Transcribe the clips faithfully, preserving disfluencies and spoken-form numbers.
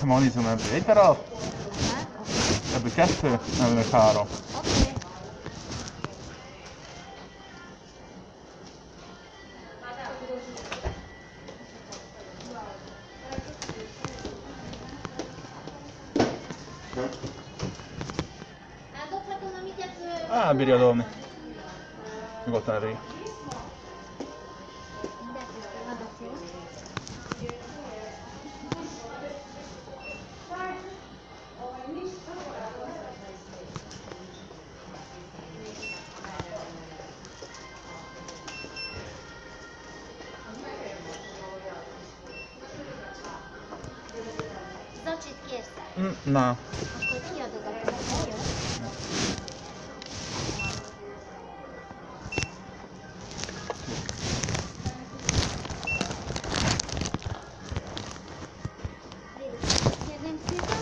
Veszem a nézem ebből egy darab. Ebből kettő, ebből három. Oké. Eldobhatom, amiket... Á, bírja dobni. Nyugodtan elég. Zacsit kérsz? Mm, na. Akkor kiadogatom, hogy jó? Kérném szépen.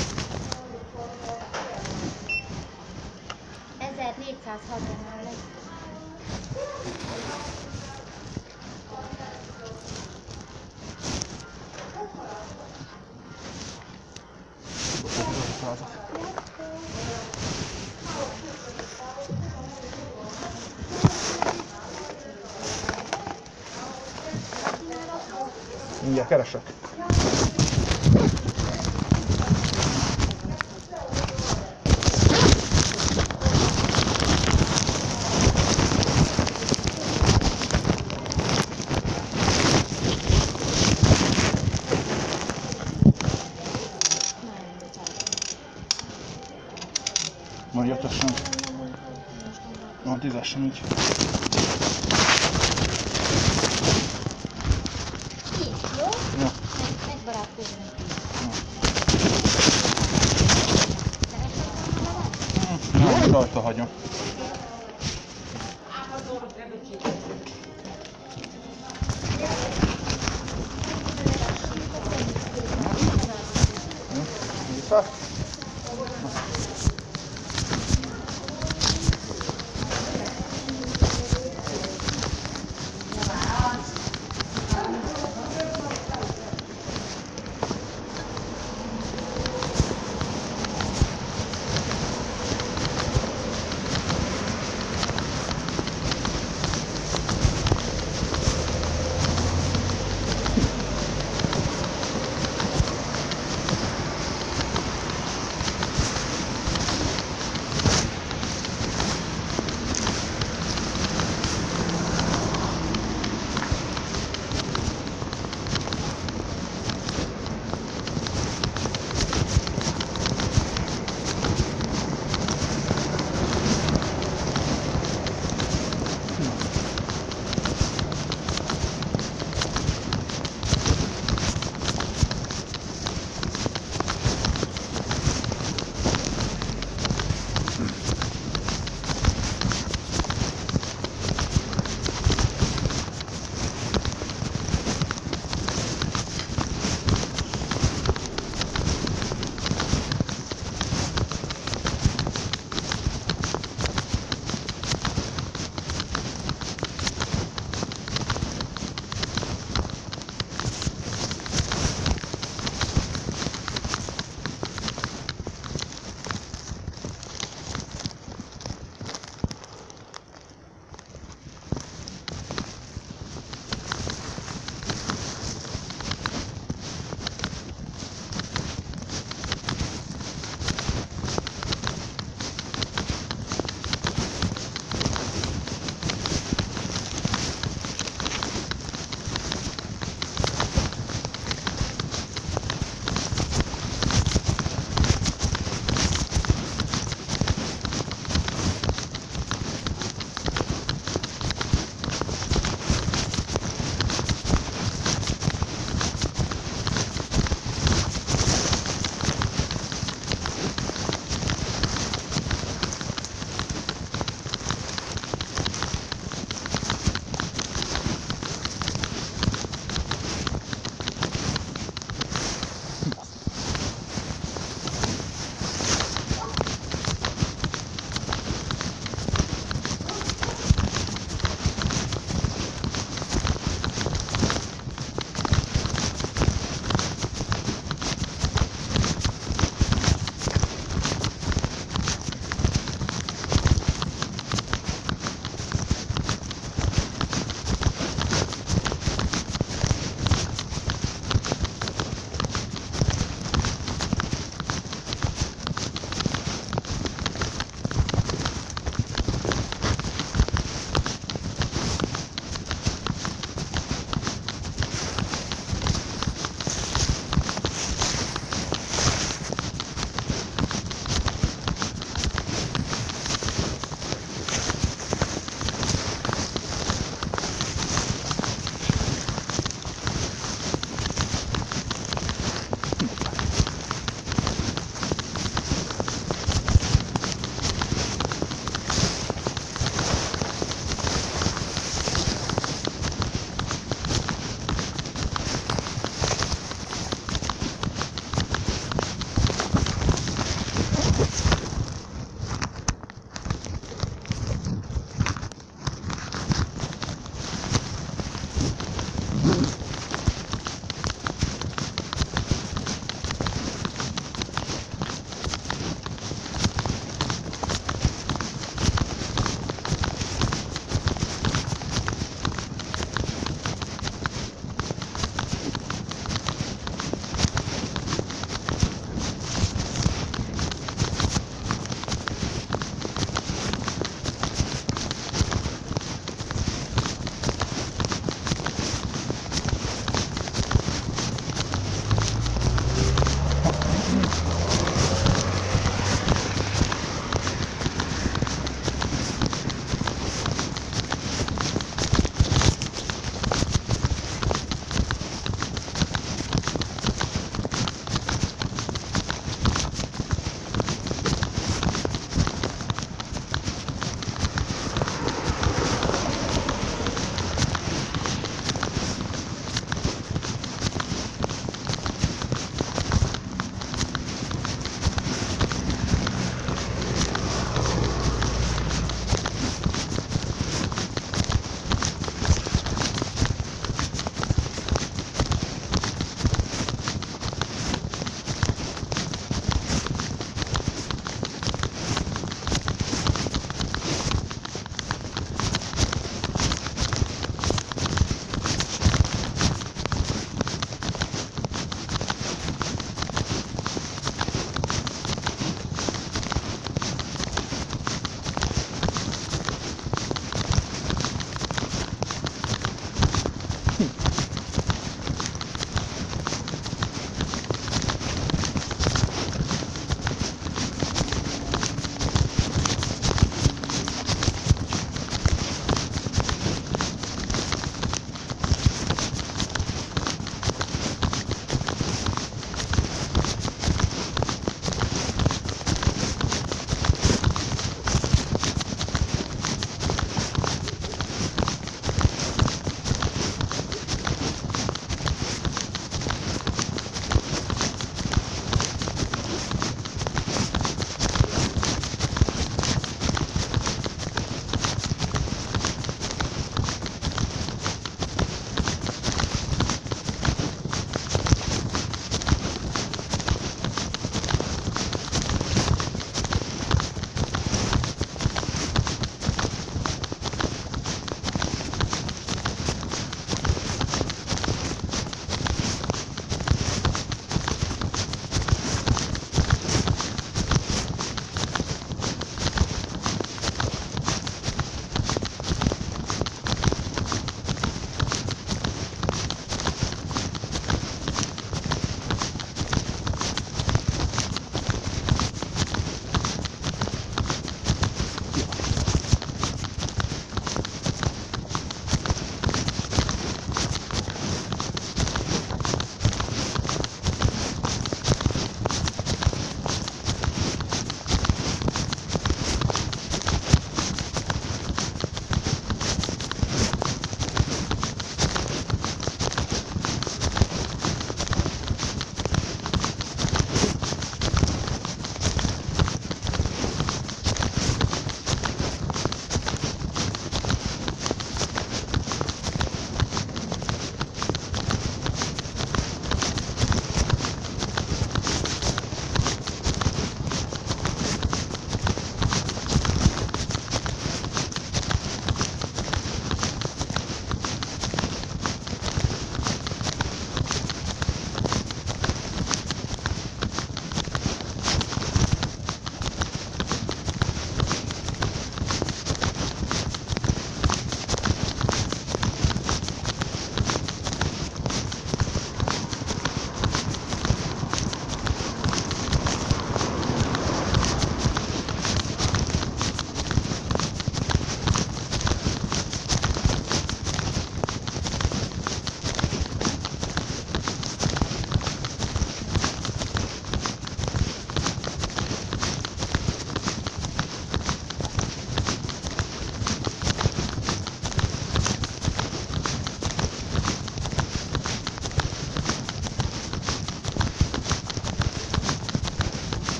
ezernégyszázhatvan lesz. Mindjárt keresek. Majd jöttessem. Van tízes sem így. Így, jó? Ja. Megbarátkozunk. Nem, rajta hagyom. Vissza.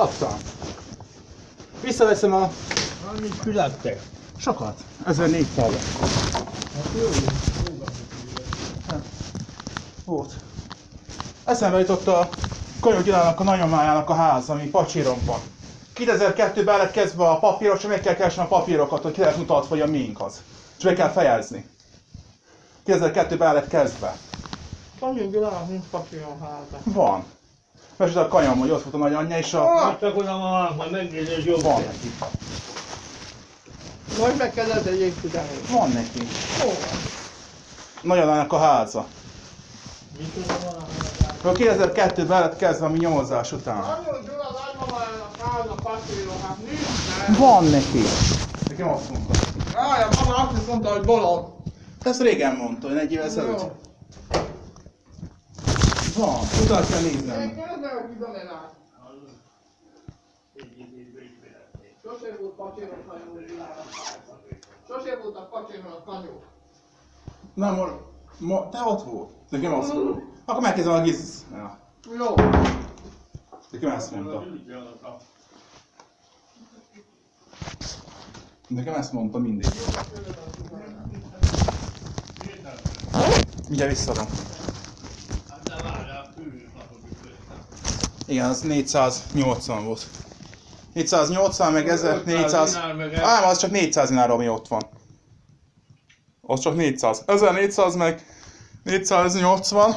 Kaptam. Visszaveszem a... Annyit fizettek. Sokat. ezernégyszáz. Hát jó, Volt. Eszembe jutott a Konyó Gyulának a nagymamájának a ház, ami Pacséron van. kétezer-kettőben lett kezdve a papírok, csak meg kell keresni a papírokat, hogy ki lehet mutatva, hogy a miénk az. És meg kell fejezni. kétezer-kettőben lett kezdve. Kanyó Gyulának nincs papíron háza. Van. Mesélj a kanyam, hogy ott volt a nagyanyja és a... Hát csak oda van, majd megnézni, hogy jobb. Van neki. Majd meg kell ezzel építeni. Van neki. Hol van? Nagyanyának a háza. Micsoda van a A kétezer-kettőben lett kezdve a mi nyomozás után. Kanyó Gyula nagymamájának háza papíron, hát nincs, nem? Van neki. Nekem azt mondta. Rája, mama azt is mondta, hogy bolond. Ezt régen mondta, hogy egy évvel ezelőtt. Jó. Van, utána kell Én néznem. kérdezem, hogy Gyulának át. Sose volt papíron Kanyó Gyulának háza. Sose volt a papíron a kanyó. Nem, ma, ma, te ott volt. Nekem azt mondta. Akkor megkezdem a giz. Ja. Jó. Nekem ezt mondta. Nekem ezt mondta mindig. Mindjárt visszadom. Igen, az négyszáznyolcvan volt. négyszáznyolcvan meg ezernégyszáz... Ám, az csak négyszáz dinár, ami ott van. Az csak négyszáz. ezernégyszáz meg négyszáznyolcvan.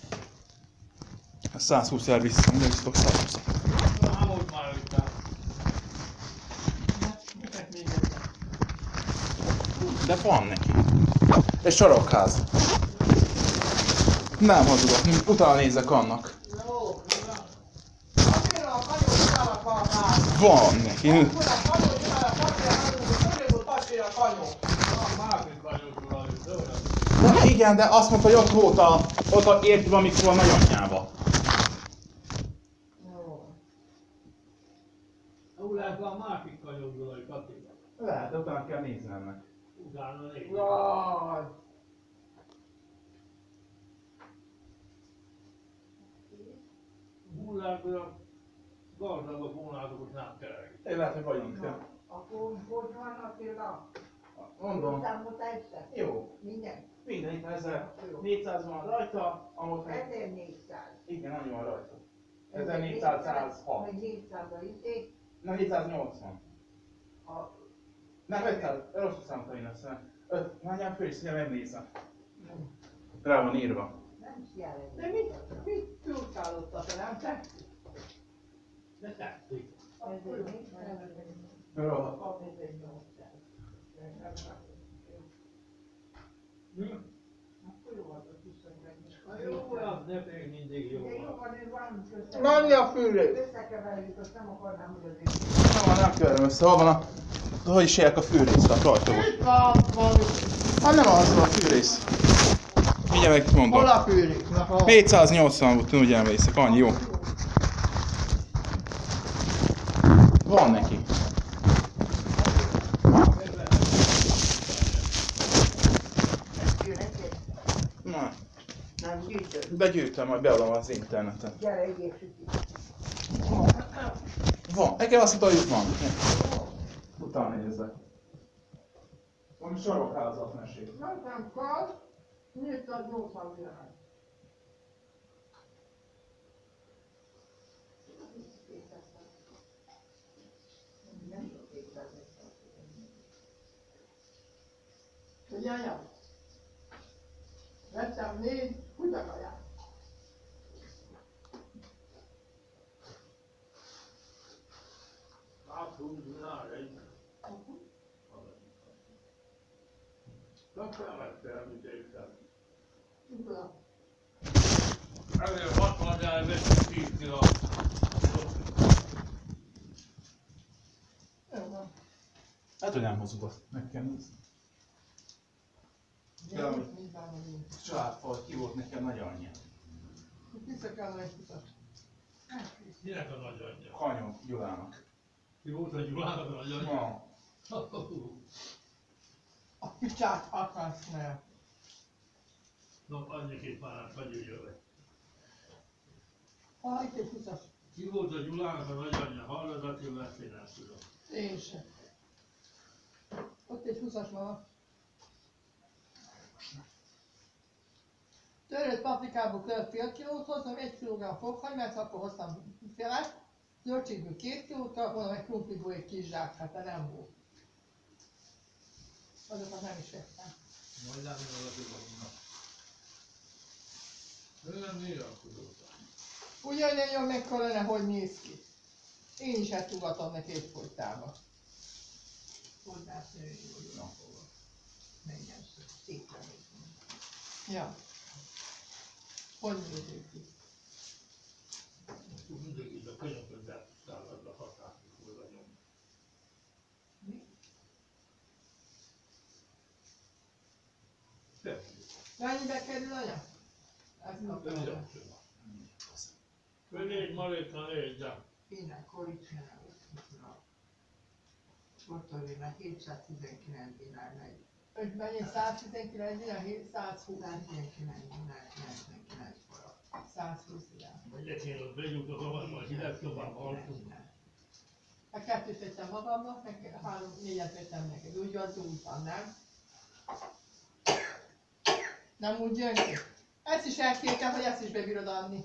százhúsz el vissza, de visszatok százhúsz. De van neki. Egy sarokház. Nem hazudok, utána nézek annak. Jó. Papíron a Kanyó Gyulának van háza. Van neki. Akkor a Kanyó Gyulának papíron háza, hogy volt papíron a kanyó. De igen, de azt mondta, hogy ott volt a... Ott a értve, amikor a nagyanyjába. Úgy lehet, a másik kanyogolai Kati. Lehet, de utána kell nézni ennek. Utána négy. Jaj. Hullákból a gazdagok vonásokot nem keresik. Én lehet, hogy vagyunk. Akkor hogy vannak például? Mondom. Számot egyszer? Jó. Minden? Minden itt ezernégyszáz van rajta, amott meg... ezernégyszáz. Igen, annyi van rajta. ezernégyszáz, százhat. Meg négyszáz a izé. Nem, négyszáznyolcvan. A... Nem, ötszáz, rosszul számoltam én ezt. öt, Nagyjából föl is szívem, megnézem. Rá van írva. Nem is jelent. De mit, mit tudtál ott a te, nem te? De tetszik. ezernégyszáz. Jó. Kap ezernyolcszáz. Hm? Akkor jó volt, hogy viszonylag. A jó, az ne pedig mindig jó. De jó van, ez van köszönöm. Mennyi a fűrész? Összekeverjük, azt nem akarnám, hogy azért. Nem, nem keverem össze, hol van a... Hogy is hívják a fűrészlet, rajta volt. Itt van valami. Hát nem az a fűrész. Mindjárt megmondom. Hol a fűrész? Na, ha. négyszáznyolcvan volt, úgy emlékszek, annyi, jó. Van neki. Na, Nem gyűjtök. begyűjtöm, majd beadom az interneten. Gyere, egészítik. Van, nekem azt mondta, hogy van. Utána nézzek. Valami sarokházat mesél. Nekem kell négyszáznyolcvan virág. Figyeljem! Vettem négy kutyakaját. Hát, úgy, na, egy. Nem felvettem, amit értem. Micsoda? Ezért hatvan ezer vett tíz kiló. Jó van. Hát, hogy nem hozod azt, meg kell nézni. Ja, hogy családfal, ki volt nekem nagyanyja. Vissza kell egy kutat. Kinek a nagyanyja? Kanyó Gyulának. Ki volt a Gyulának a nagyanyja? Van. A picsát akarsz ne. No, annyiképp már nem fegyüljön le. Ah, itt egy kutat. Ki volt a Gyulának a nagyanyja? Hallod, Attila, ezt én nem tudom. Én sem. Ott egy húszas van. Törött paprikából kell fél kilót hoznom, egy kilogramm fokhagymát, akkor hoztam felet. Zöldségből két kilót, mondom, egy krumpliból egy kis zsák, hát de nem volt. Azokat nem is ettem. Majd nem jön valaki vannak. Ő nem nélkülőző. Ugyanilyen jól meg kellene, hogy néz ki. Én is ezt tugatom neki egyfolytában. Hozzászörni, hogy napolva. Menjen szépen. Ja. Hogy nézzük ki? Mindig így a könyökön beszállad a hatát, mikor oda nyom. Mi? Persze. Mennyibe kerül anya? Ezt kaptam. Össze csinál. Négy maréka, négy, de. Én koricsinál. Sportolónak hétszáztizenkilenc dinár megy. Hogy mennyi? száztizenkilenc dinár, százhúsz. száztizenkilenc dinár, kilencvenkilenc forint. százhúsz dinár. Megyek én ott begyújtozom, majd hideg szobában alszunk. A kettőt vettem magamnak, meg három, négyet vettem neked. Úgy az úgy van, nem? Nem úgy jön ki? Ezt is elkértem, hogy ezt is bebírod adni.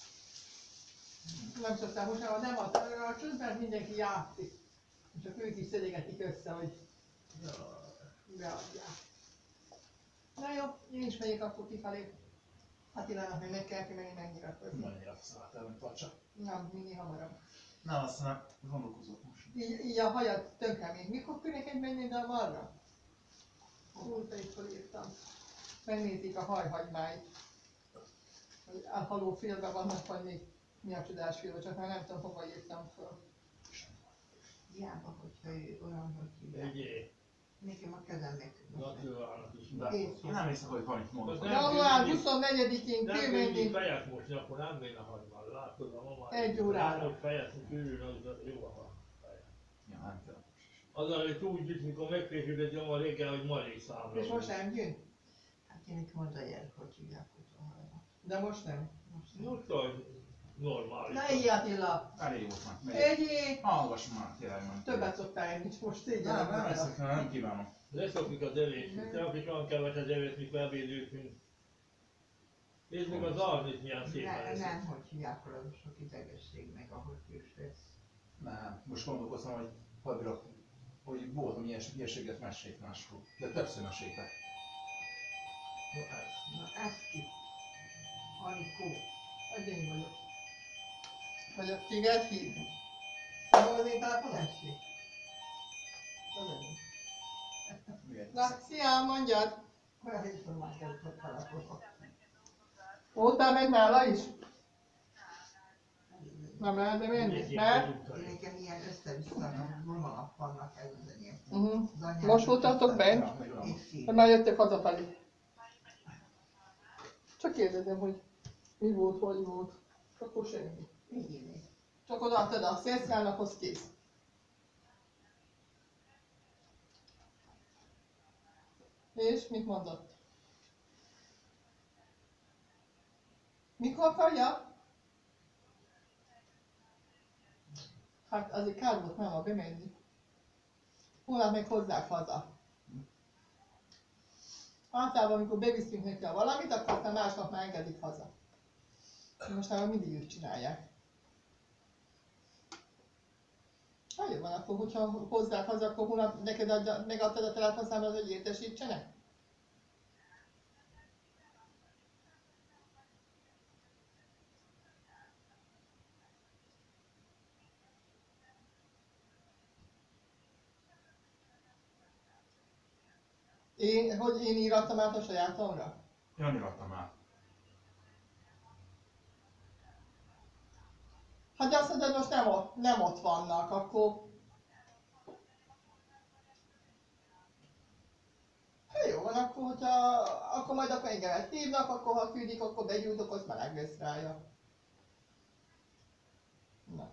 Nem szoktam most, ha nem ad, a csöndben mindenki játszik. Csak ők is szedegetik össze, hogy beadják. Na jó, én is megyek akkor kifelé. Attilának még meg kell ki menni megnyilatkozni. Mennyire elszállt el, mint vacsa. Nem, minél hamarabb. Nem, aztán gondolkozok most. Így, így a hajad tönkre még. Mikor kell neked menni ide a marra? Múlta itt írtam. Megnézik a hajhagymáit. Hogy a haló filmben vannak, vagy még mi a csodás film, csak már nem tudom, hova írtam föl. Hiába, hogyha ő olyan, hogy hívják. Egyé. Nekem a kezem meg. Gratulálnak is. De én nem hiszem, hogy valamit mondok. Nem, január mindig- huszonnegyedikén Nem kell mindig menni. fejet mosni, akkor nem méne hagyni. Látod, a mama. Egy órára. Hogy fejet kívül, az jó a fejet. Ja, nem kell. Azzal, hogy úgy is, mikor megfésülhet nyoma reggel, hogy malék számra. És most nem jön? Hát én nekem az a jel, hogy hívják utoljára. De most nem. Most nem. Most vagy normális. Na így Attila! Elég volt már. Megyek. Egyé! Hallgass már, tényleg nem. Többet szoktál enni, és most Nem, szégyenek. nem eszek, nem, nem kívánom. Leszokik az evés. Te, akik olyan keveset evés, mikor ebédültünk. Nézd meg az arnit milyen szépen Nem, lesz. nem, hogy hívják arra, az sok idegesség meg, ahogy kős lesz. Nem, most gondolkoztam, hogy hadra, hogy voltam ilyes, ilyeséget mesélt máshol. De többször meséltek. No, ez, na ez ki? Anikó. Az én vagyok. Vagy a téged hív? Hol az én telefonom? Tessék. Az enyém. Miért? Na, szia, mondjad! Olyan információt a telefonok. Voltál meg nála is? Nem lehet bemenni, mert? Nekem ilyen össze-vissza vonalak vannak ezen ilyen. Uh-huh. Az anyám- Most voltatok bent? És szív. Vagy már jöttek hazafelé? Csak kérdezem, hogy mi volt, hogy volt. Akkor semmi. Így. Csak odaadtad a szélszálnakhoz, kész. És mit mondott? Mikor akarja? Hát azért kár volt máma bemenni. Holnap meg hozzák haza. Általában, amikor beviszünk neki a valamit, akkor aztán másnap már engedik haza. Most már mindig ők csinálják. Hát jó van, akkor hogyha hozzák haza, akkor holnap neked adja, megadtad a telefonszámot, hogy értesítsenek? Én, hogy én írattam át a sajátomra? Jani raktam át. Hát de azt mondod, most nem ott, nem ott vannak, akkor... Hát jó van, akkor, hogyha, akkor majd akkor engemet hívnak, akkor ha küldik, akkor begyújtok, az meleg lesz rája. Na.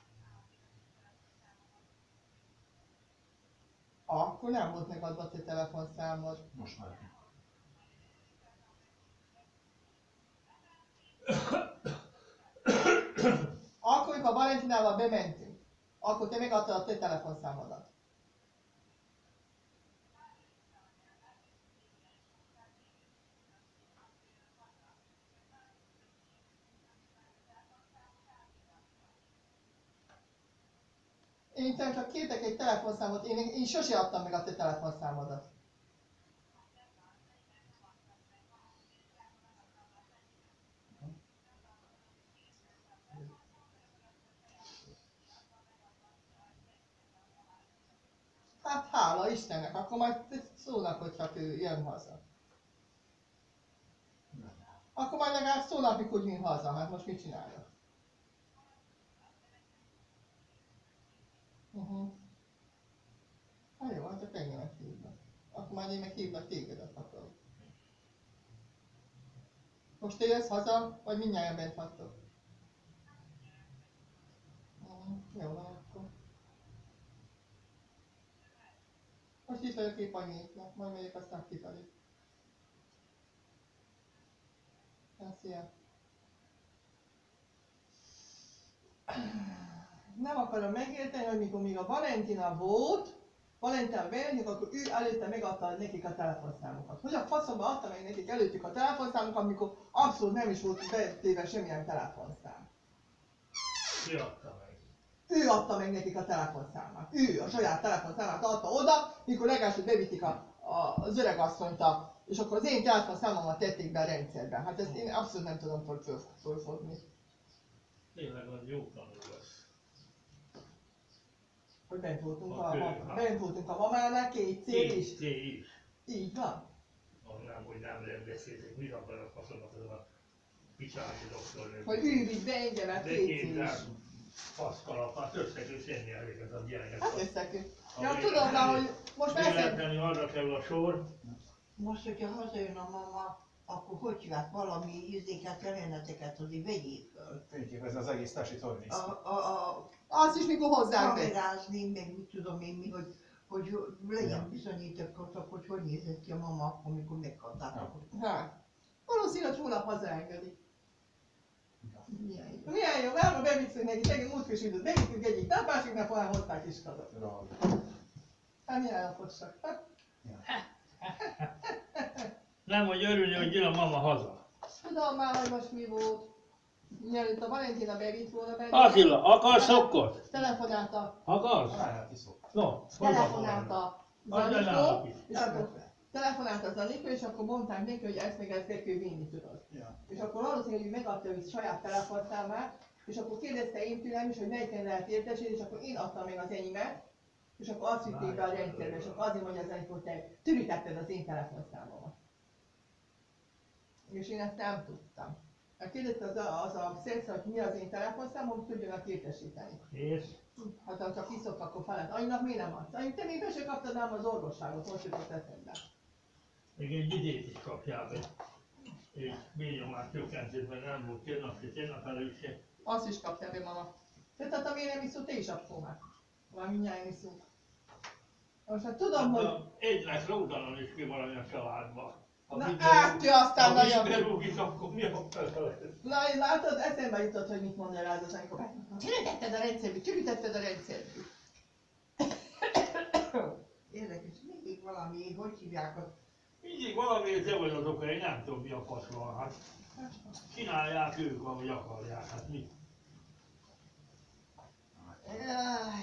Akkor nem volt megadva a te telefonszámod. Most már. Akkor, mikor a Valentinával bementünk, akkor te megadtad a te telefonszámodat. Én te csak kértek egy telefonszámot, én, én sose adtam meg a te telefonszámodat. Hát hála Istennek, akkor majd szólnak, hogyha ő jön haza. Akkor majd legalább szólnak, mikor jön haza, hát most mit csináljak? Uh-huh. Hát jó, hát csak engemet hívnak. Akkor majd én meg hívnak tégedet akkor. Most te jössz haza, vagy mindjárt bent vagytok? Uh-huh. Jó van akkor. Most itt vagyok épp anyéknak, majd megyek aztán kifelé. Hát, szia! Nem akarom megérteni, hogy mikor még a Valentina volt, Valentina bejöttünk, akkor ő előtte megadta nekik a telefonszámokat. Hogy a faszomba adta meg nekik előttük a telefonszámokat, amikor abszolút nem is volt betéve semmilyen telefonszám. Ki adta meg? Ő adta meg nekik a telefonszámát. Ő a saját telefonszámát adta oda, mikor legelső bevitték a, a, az öregasszonyt, a, és akkor az én telefonszámomat tették be a rendszerbe. Hát ezt én abszolút nem tudom föl, föl, fölfogni. Tényleg az jó tanul lesz. Hogy bent voltunk A a, kő, a, hát. bent voltunk a mamánál, két cél is. Té is. Így van. Ah, nem, hogy nem lehet beszélni, mit akar a faszomat ez a picsáti doktor. Hogy ő vitt be engemet, De két cél is. képzel, faszkalapát össze kell szedni ezeket az ilyeneket. Hát összekül. Ha Ja, véletlenül- tudom már, hogy most már eszem. Véletlenül arra kerül a sor, Most, hogyha hazajön a mama, akkor hogy hívják valami izéket, jeleneteket azért vegyék föl. Fényképezni az egész társi A, torniszt. a, a Azt is mikor hozzánk be. kamerázni, meg mit tudom én mi, hogy, hogy legyen Ja. bizonyítékot, hogy hogy nézett ki a mama akkor, amikor megkapták. Ja. Hát. Valószínűleg hónap hazaengedik. Milyen jó. Milyen jó, már ma bevisszük neki, tegünk múltkor is időt, bevittük egyik nap, másik nap olyan hozták is haza. Hát milyen elfogysak. Hát, nem, hogy örülni, hogy jön a mama haza. tudom már, hogy most mi volt. Mielőtt a Valentina bevitt volna benne. Attila, akarsz szokkot? Telefonálta, Akarsz? Ráját iszok. No, telefonálta Adj el Zanikó, nála is. és akkor telefonálta Zanikó, és akkor mondták neki, hogy ezt még ezt be kell vinni, tudod. Ja. És akkor valószínűleg ő megadta a saját telefonszámát, és akkor kérdezte én tőlem is, hogy melyiken lehet értesíteni, és akkor én adtam meg az enyémet, és akkor azt vitték be a rendszerbe, és akkor azért mondja az Zanikó, hogy te türítetted az én telefonszámomat. És én ezt nem tudtam. Hát kérdezte az a, az a szerszer, hogy mi az én telefonszámom, tudjanak értesíteni. És? Hát ha csak iszok, akkor felett. Anyinak miért nem adsz? Annyit te még be se kaptad ám az orvosságot, most jutott eszembe. Még egy idét is kapjál be. És bírnyomás csökkentőt, mert nem volt két nap, és egy nap előtt se. Azt is kaptál be, mama. Te tehát miért nem iszol, te is akkor már. Már mindjárt iszunk. Most hát tudom, hogy... Hát, egy lesz ródanon is ki valami a családba. Ha Na, mit át, berúg- ő aztán ha nagyon- mit berúgik, akkor mi a felelős? Na, látod, eszembe jutott, hogy mit mondja rád az amikor. Csürítetted a rendszerbe, csürítetted a rendszerbe. Érdekes, mindig valami, hogy hívják a Mindig valamiért te vagy az oka, én nem tudom mi a fasz van. Hát csinálják ők, ahogy akarják. Hát mi? Jaj.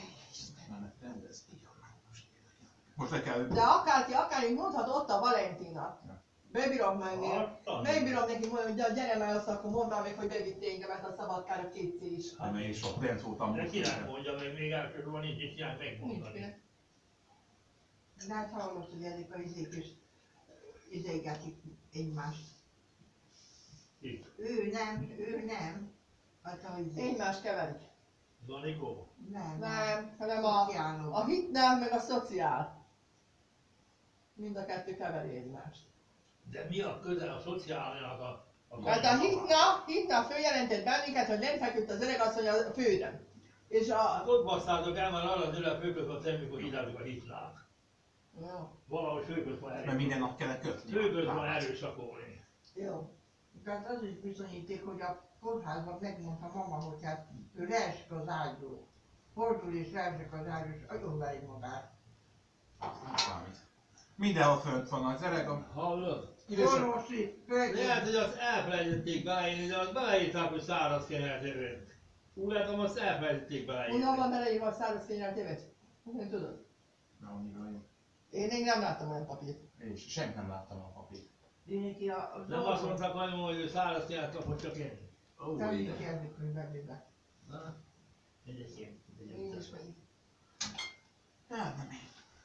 Most le kell... De akárki, akárki mondhat ott a Valentina. Bebírom menni. Aztán. Megbírom neki mondani, hogy gyere már azt, akkor mondd már meg, hogy bevitt engemet a szabadkára kétszer is. Hát én is ott bent voltam. De kinek mondja meg, még elsősorban nincs is ilyen megmondani. Nincs. De hát hallott, hogy ezek a izék is izégetik egymást. Ki? Ő nem, ő nem. Hát a izé. Egymás keverik. Zanikó? Nem, Nem, hanem a, Szociálok. a hitnál meg a szociál. Mind a kettő keveri egymást. De mi a köze a szociálnak a... a Hát a hitna, hitna följelentett bennünket, hogy nem feküdt az öreg asszony a földön. És a... Hát ott basszátok el, mert arra az öreg főköt a szemük, hogy hidázunk a hitnát. Jó. Valahogy főköt van Mert minden nap kellett kötni. Főköt van erőszakolni. Jó. Tehát az is bizonyíték, hogy a kórházban megmondta mama, hogy hát ő leesik az ágyról. Fordul és leesik az ágyról, és agyonveri magát. Nem számít. Mindenhol fönt van az öreg, a Hallod? idősebb. Orvosi, Lehet, hogy azt elfelejtették beleírni, de azt beleírták, hogy száraz kenyeret evett. Úgy látom, azt elfelejtették beleírni. Onnan van beleírva a száraz kényelt évet? Nem tudod? Na, annyira jó. Én még nem láttam olyan papírt. Én is semmit nem láttam a papírt. Neki a, az Nem azt mondták anyu, hogy ő száraz kenyeret kapott, csak én. Ó, Nem így igen. kérdik, hogy megvédve. Na, egyébként. Én is megyek. Hát nem én.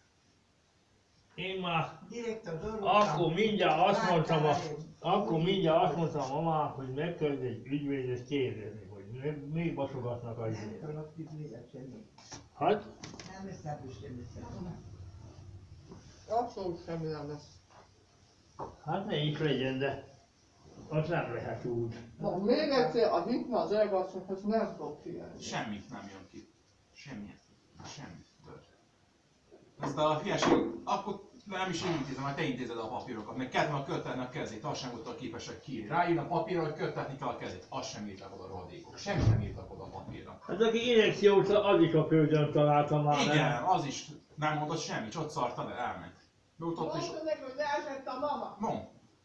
Én már direkt az orvos. akkor mindjárt azt mondtam, a, akkor mindjárt azt mondtam a mamának, hogy megkörd egy ügyvédet kérdezni, hogy mi- még basogatnak a Nem ügyvédet. tudok ügyvédet semmi. Hát, Nem összeállás semmi. Abszolút semmi nem lesz. hát ne is legyen, de az nem lehet úgy. Na, még egyszer, az itt van az öreg azt mondja, hogy nem tudok figyelni. Semmit nem jön ki. Semmit. Semmit. Tört. Ezt a hülyeség, akkor nem is én intézem, majd te intézed a papírokat. Meg kellett volna köttetni a kezét, azt sem voltak képesek kiírni. Ráírni a papírra, hogy köttetni kell a kezét. Azt sem írtak oda a rohadékok. Semmit nem írtak oda a papírra. Hát aki injekciót, az is a földön találta már, nem? Igen, az is nem mondott semmit, ott szarta, de elment. Beútott és... Mondta neki, hogy leesett a mama. Mond.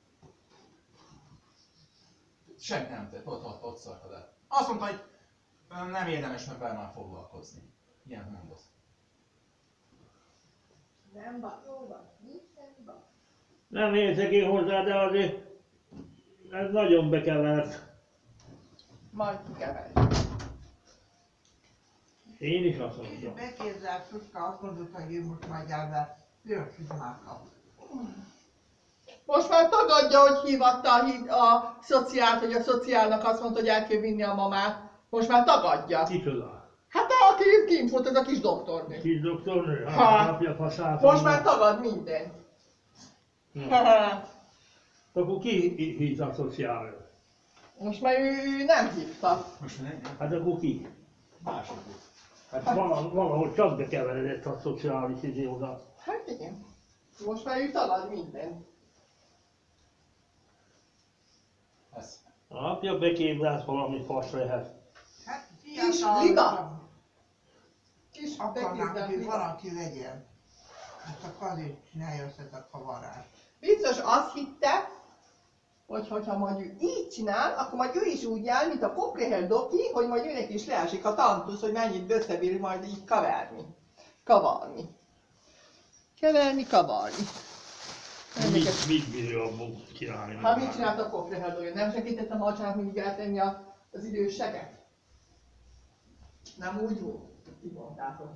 Semmit nem tett, ott, ott, ott szarta el. Azt mondta, hogy nem érdemes meg vele már foglalkozni. Ilyen mondott. Nem baj, jó van, nincs semmi baj. Nem értek én hozzá, de azért ez nagyon bekevert. Majd kikeverjük. Én is azt mondtam. Beképzelt Suska azt mondta, hogy ő most majd elve piros izmát kap. Most már tagadja, hogy hívatta a, hí- a szociált, hogy a szociálnak azt mondta, hogy el kell vinni a mamát. Most már tagadja. Kicsoda? Hát aki kint volt, ez a kis doktornő. Kis doktornő? Ha. Hát, napja faszát. Most már tagad mindent. Akkor ki híz a szociálra? Most már ő nem hívta. Most nem, nem. Hát akkor ki? Mások volt. Hát valahol, valahol csak bekeveredett a szociális izé oda. Hát igen. Most már ő tagad mindent. Ez. A napja beképzelt valami fasz lehet. Hát Kis fiatal, liga. Kis akarnám, hogy beképzelt. valaki legyen. Hát akkor azért csinálja össze a kavarást. Biztos azt hitte, hogy hogyha majd ő így csinál, akkor majd ő is úgy áll, mint a Kopréhel Doki, hogy majd őnek is leesik a tantusz, hogy mennyit összebír majd így kavarni. Kavarni. Keverni, kavarni. Mit, mit bírja abból csinálni? Hát mit csinált a Kopréhel Doki? Nem segített a macsának mindig eltenni a, az időseket? Nem úgy volt? Így mondtátok.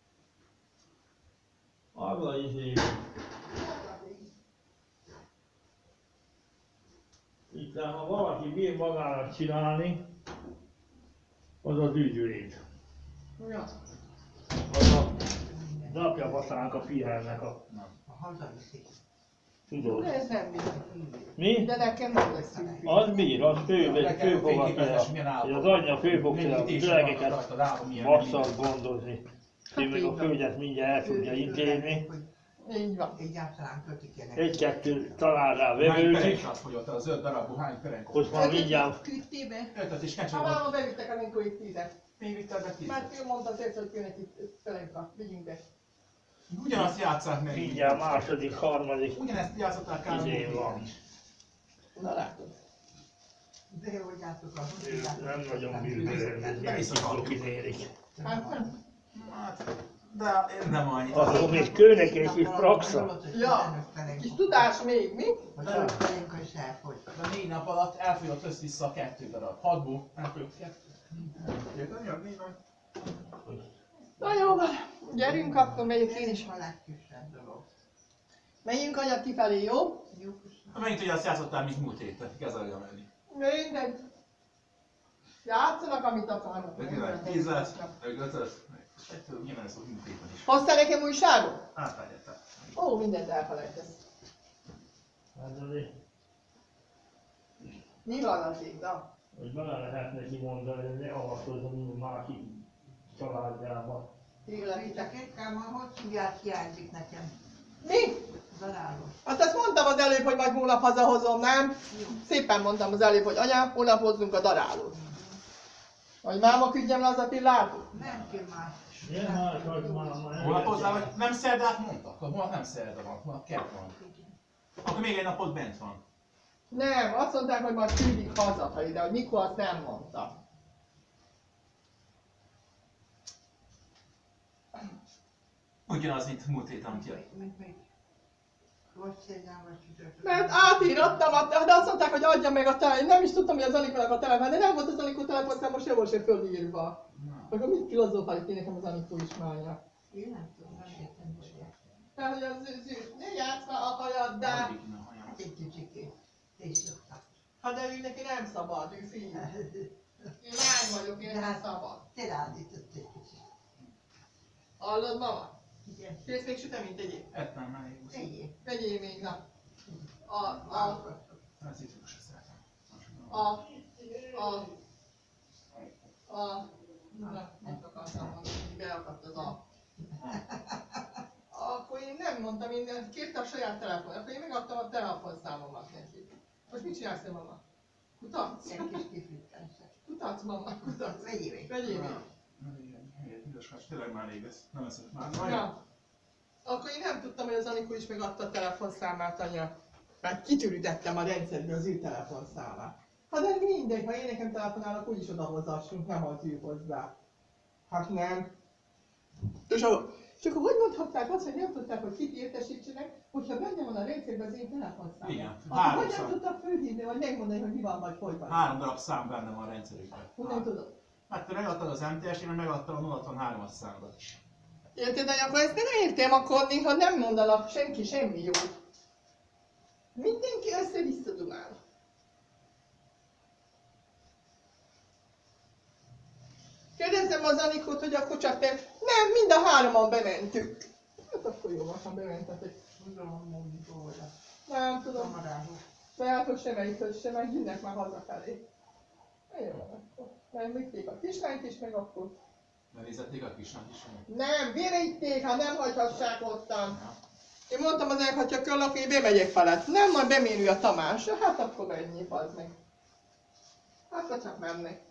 Az a izé. Itt ha valaki bír magának csinálni, az az ügyvéd. Ja. Az a napja faszánk a pihennek a... A hazaviszik. Tudod? De ez nem bír. Mi? De nekem nem lesz szükség. Az bír, az fő, főfogatja, hogy az anyja főfogja a öregeket basszal gondozni. Ő meg a földet mindjárt el tudja intézni. Így van. Egyáltalán kötik ennek. Egy-kettő talál rá Hány vevőt is, perenkat fogyott el, a zöld darabú hány perenkat? hogy már mindjárt Küttébe. Ötöt is Ha kecsegott. máma bevittek a Ninkó itt tízet. Még vittel be tízet. Mert ő mondta azért, hogy jön egy pelenka. Vigyünk be. Ugyanazt játsszák meg. mindjárt második, harmadik Ugyanezt játszották Kálmán izé útján van. is. Na látod. De jó, hogy játszott a Ő nem nagyon bír belerendezni, De vissza hogy akarjuk. kinérik. Hát nem. Hát, de én nem annyit. Akkor még kőnek egy kis praxa. Ja. Kis tudás még, mi? Az előtt pelenka is elfogy. De négy nap alatt elfogyott össze-vissza a kettő darab. Hatból elfogyott kettő. Érted? Négy van. Na jó van. Gyerünk, akkor megyek én Ez is. is a legkisebb dolog. Menjünk anya kifelé, jó? Jó, Megint ugye azt játszottál, mint múlt héten. Kezelje menni. Mindegy. Játszanak, amit akarnak. De tényleg, tízet, meg ötöt. Ettől nyilván ez volt múlt héten is. Hoztál nekem újságot? Átvágyatál. Ó, mindent elfelejtesz. Hát azért, Mi van azért, na? hogy bele lehet neki mondani, hogy ne avatkozzon a másik családjába. Tényleg, csak egy kámmal, hogy hívják, hiányzik nekem. Mi? Daráló. Hát ezt mondtam az előbb, hogy majd holnap hazahozom, nem? Szépen mondtam az előbb, hogy anya, holnap hozzunk a darálót. Vagy máma küldjem le az Attilát? Nem kell már. Ilyen már, hogy már, már. Holnap hozzá, vagy nem szerdát mondtak? Holnap nem szerda van, holnap kert van. Akkor még egy napot bent van. Nem, azt mondták, hogy majd küldik hazafelé, de hogy mikor, azt nem mondta. Ugyanaz, mint múlt héten, amit jött. Mint még. Vagy szerdán, vagy csütörtök. Mert átírattam, de azt mondták, hogy adjam meg a telefon. Nem is tudtam, hogy az Anikónak a telefon, de nem volt az Anikó telefon, most jól se fölírva. Akkor mit filozófálik ki nekem az Anikó ismánya? Én nem tudom, nem értem, hogy értem. Tehát, hogy az ő, ne játszva a hajad, de... Hát egy kicsikét. Én szoktam. Hát de ő neki nem szabad, ő fiú. Én lány vagyok, én nem szabad. Te ráállított egy kicsit. Hallod, mama? Igen. Kész még süteményt tegyél. Ettem már elég. Tegyél. Vegyél még, na. A, a, Ez itt most szeretem. a, a, a, na, mit akartam mondani, hogy beakadt az a. Akkor én nem mondtam, én kérte a saját telefon, akkor én megadtam a telefonszámomat neki. Most mit csinálsz te, mama? Kutatsz? Ilyen kis kiflittensek. Kutatsz, mama, kutatsz. Vegyél még. Vegyél még. Üdös, tényleg már rég lesz. Nem eszek már. Ja. Akkor én nem tudtam, hogy az Anikó is megadta a telefonszámát, anya. Mert kitürítettem a rendszerből az ő telefonszámát. Hát de mindegy, ha én nekem telefonálok, úgyis odahozassunk, nem az ő hozzá. Hát nem. És akkor, és akkor hogy mondhatták azt, hogy nem tudták, hogy kit értesítsenek, hogyha benne van a rendszerben az én telefonszámom? Igen. Akkor Három hogy nem szám. tudtak fölhívni, vagy megmondani, hogy mi van, vagy hogy van? Három darab szám benne van a rendszerükben. Honnan tudod? Hát te megadtad az em té es, én meg megadtam a nulla hatvanhármas számodat. Érted, anya, akkor ezt nem értem, akkor néha nem mondanak senki semmi jót. Mindenki össze-vissza dumál. Kérdezzem az Anikót, hogy akkor csak te... Nem, mind a hároman bementük. Hát akkor jó, ha bementetek. Tudom, mondni róla. Nem tudom. Kamarához. Bejátok semmelyikhoz sem, meg jönnek már hazafelé. Jó van akkor. Megvitték a kislányt is, meg akkor... Lenézették a kislányt is? Nem, vérítték, ha nem hagyhassák ottan. Én mondtam az ennek, hogyha kell, akkor én bemegyek felett. Nem, majd bemérő a Tamás. Hát akkor menjék, az meg. Hát akkor csak mennek.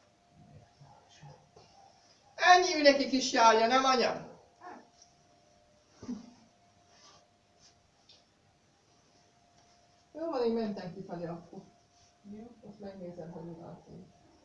Ennyi ő nekik is járja, nem anya? Jó van, én mentem kifelé akkor. Jó, most megnézem, hogy mi van kint.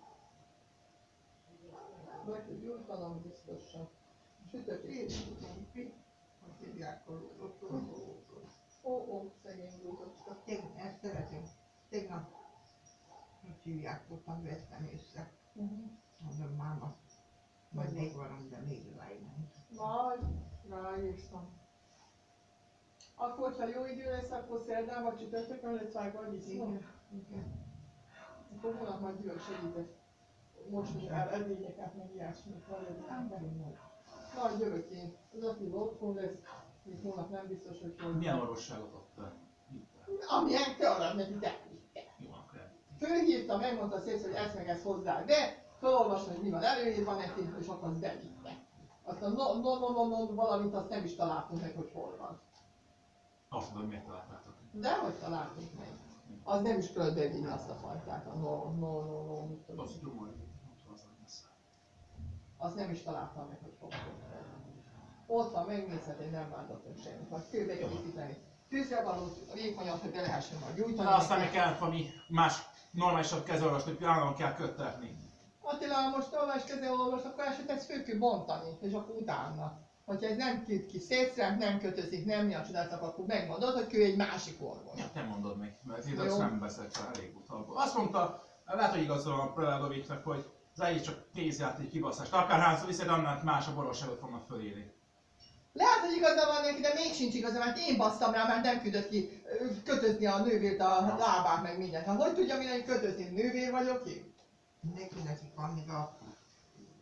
Be tud gyújtanom biztosan. Sütök Én is. tudom, mi? Hogy hívják, hogy ott Ó, ó, szegény gyújtocska. Tegnap, ezt szeretem. Tegnap, hogy hívják, ottan vettem észre. Uh-huh. Mondom, máma, majd megvarom, de még rájön. Majd, ráírtam. Akkor, ha jó idő lesz, akkor szerdán vagy csütörtökön lesz vágva a disznó. Igen, igen. Akkor holnap majd gyűlök segítek. Most még el edényeket, meg ilyesmit, vagy edényeket. Majd jövök én. Az Attila otthon lesz, még holnap nem biztos, hogy hol. Milyen orvosságot adtál? Amilyen kellett neki, de Jó, akkor el. fölhívta, megmondta szép, hogy ezt meg ezt hozzá, de felolvasni, hogy mi van előírva neki, és akkor azt bevitte. Aztán no, no, no, no, no, valamit azt nem is találtunk meg, hogy hol van. Azt mondom, miért találtátok? De hogy találtunk meg? Az nem is tudod bevinni azt a fajtát, a no, no, no, no, mit tudom. Azt tudom, hogy ott van az anyasza. Azt nem is találtam meg, hogy hol van. Ott van, megnézhető, nem bántottunk semmit. Vagy kőbe készíteni. Tűzre való vékonyat, hogy be lehessen majd gyújtani. De aztán még neki. kellett valami más normálisabb kezelőst, hogy állandóan kell köttetni. Attila, most normális kezelőolvas, akkor esetleg föl kell bontani, és akkor utána. Hogyha ez nem küld ki szétre, nem kötözik, nem mi a csodáltak, akkor megmondod, hogy ő egy másik orvos. Ja, te mondod meg, mert én Jó. azt nem beszélt fel elég utalból. Azt mondta, lehet, hogy igazol a Preladoviknak, hogy az egész csak kézjáték kibaszást. Akárhányszor viszed, annál másabb orvosságot fognak fölélni. Lehet, hogy igaza van neki, de még sincs igaza, mert én basztam rá, mert nem küldött ki ö, kötözni a nővért a lábát, meg mindent. Hát hogy tudja mindenki kötözni? Nővér vagyok én? Neki nekik van még a,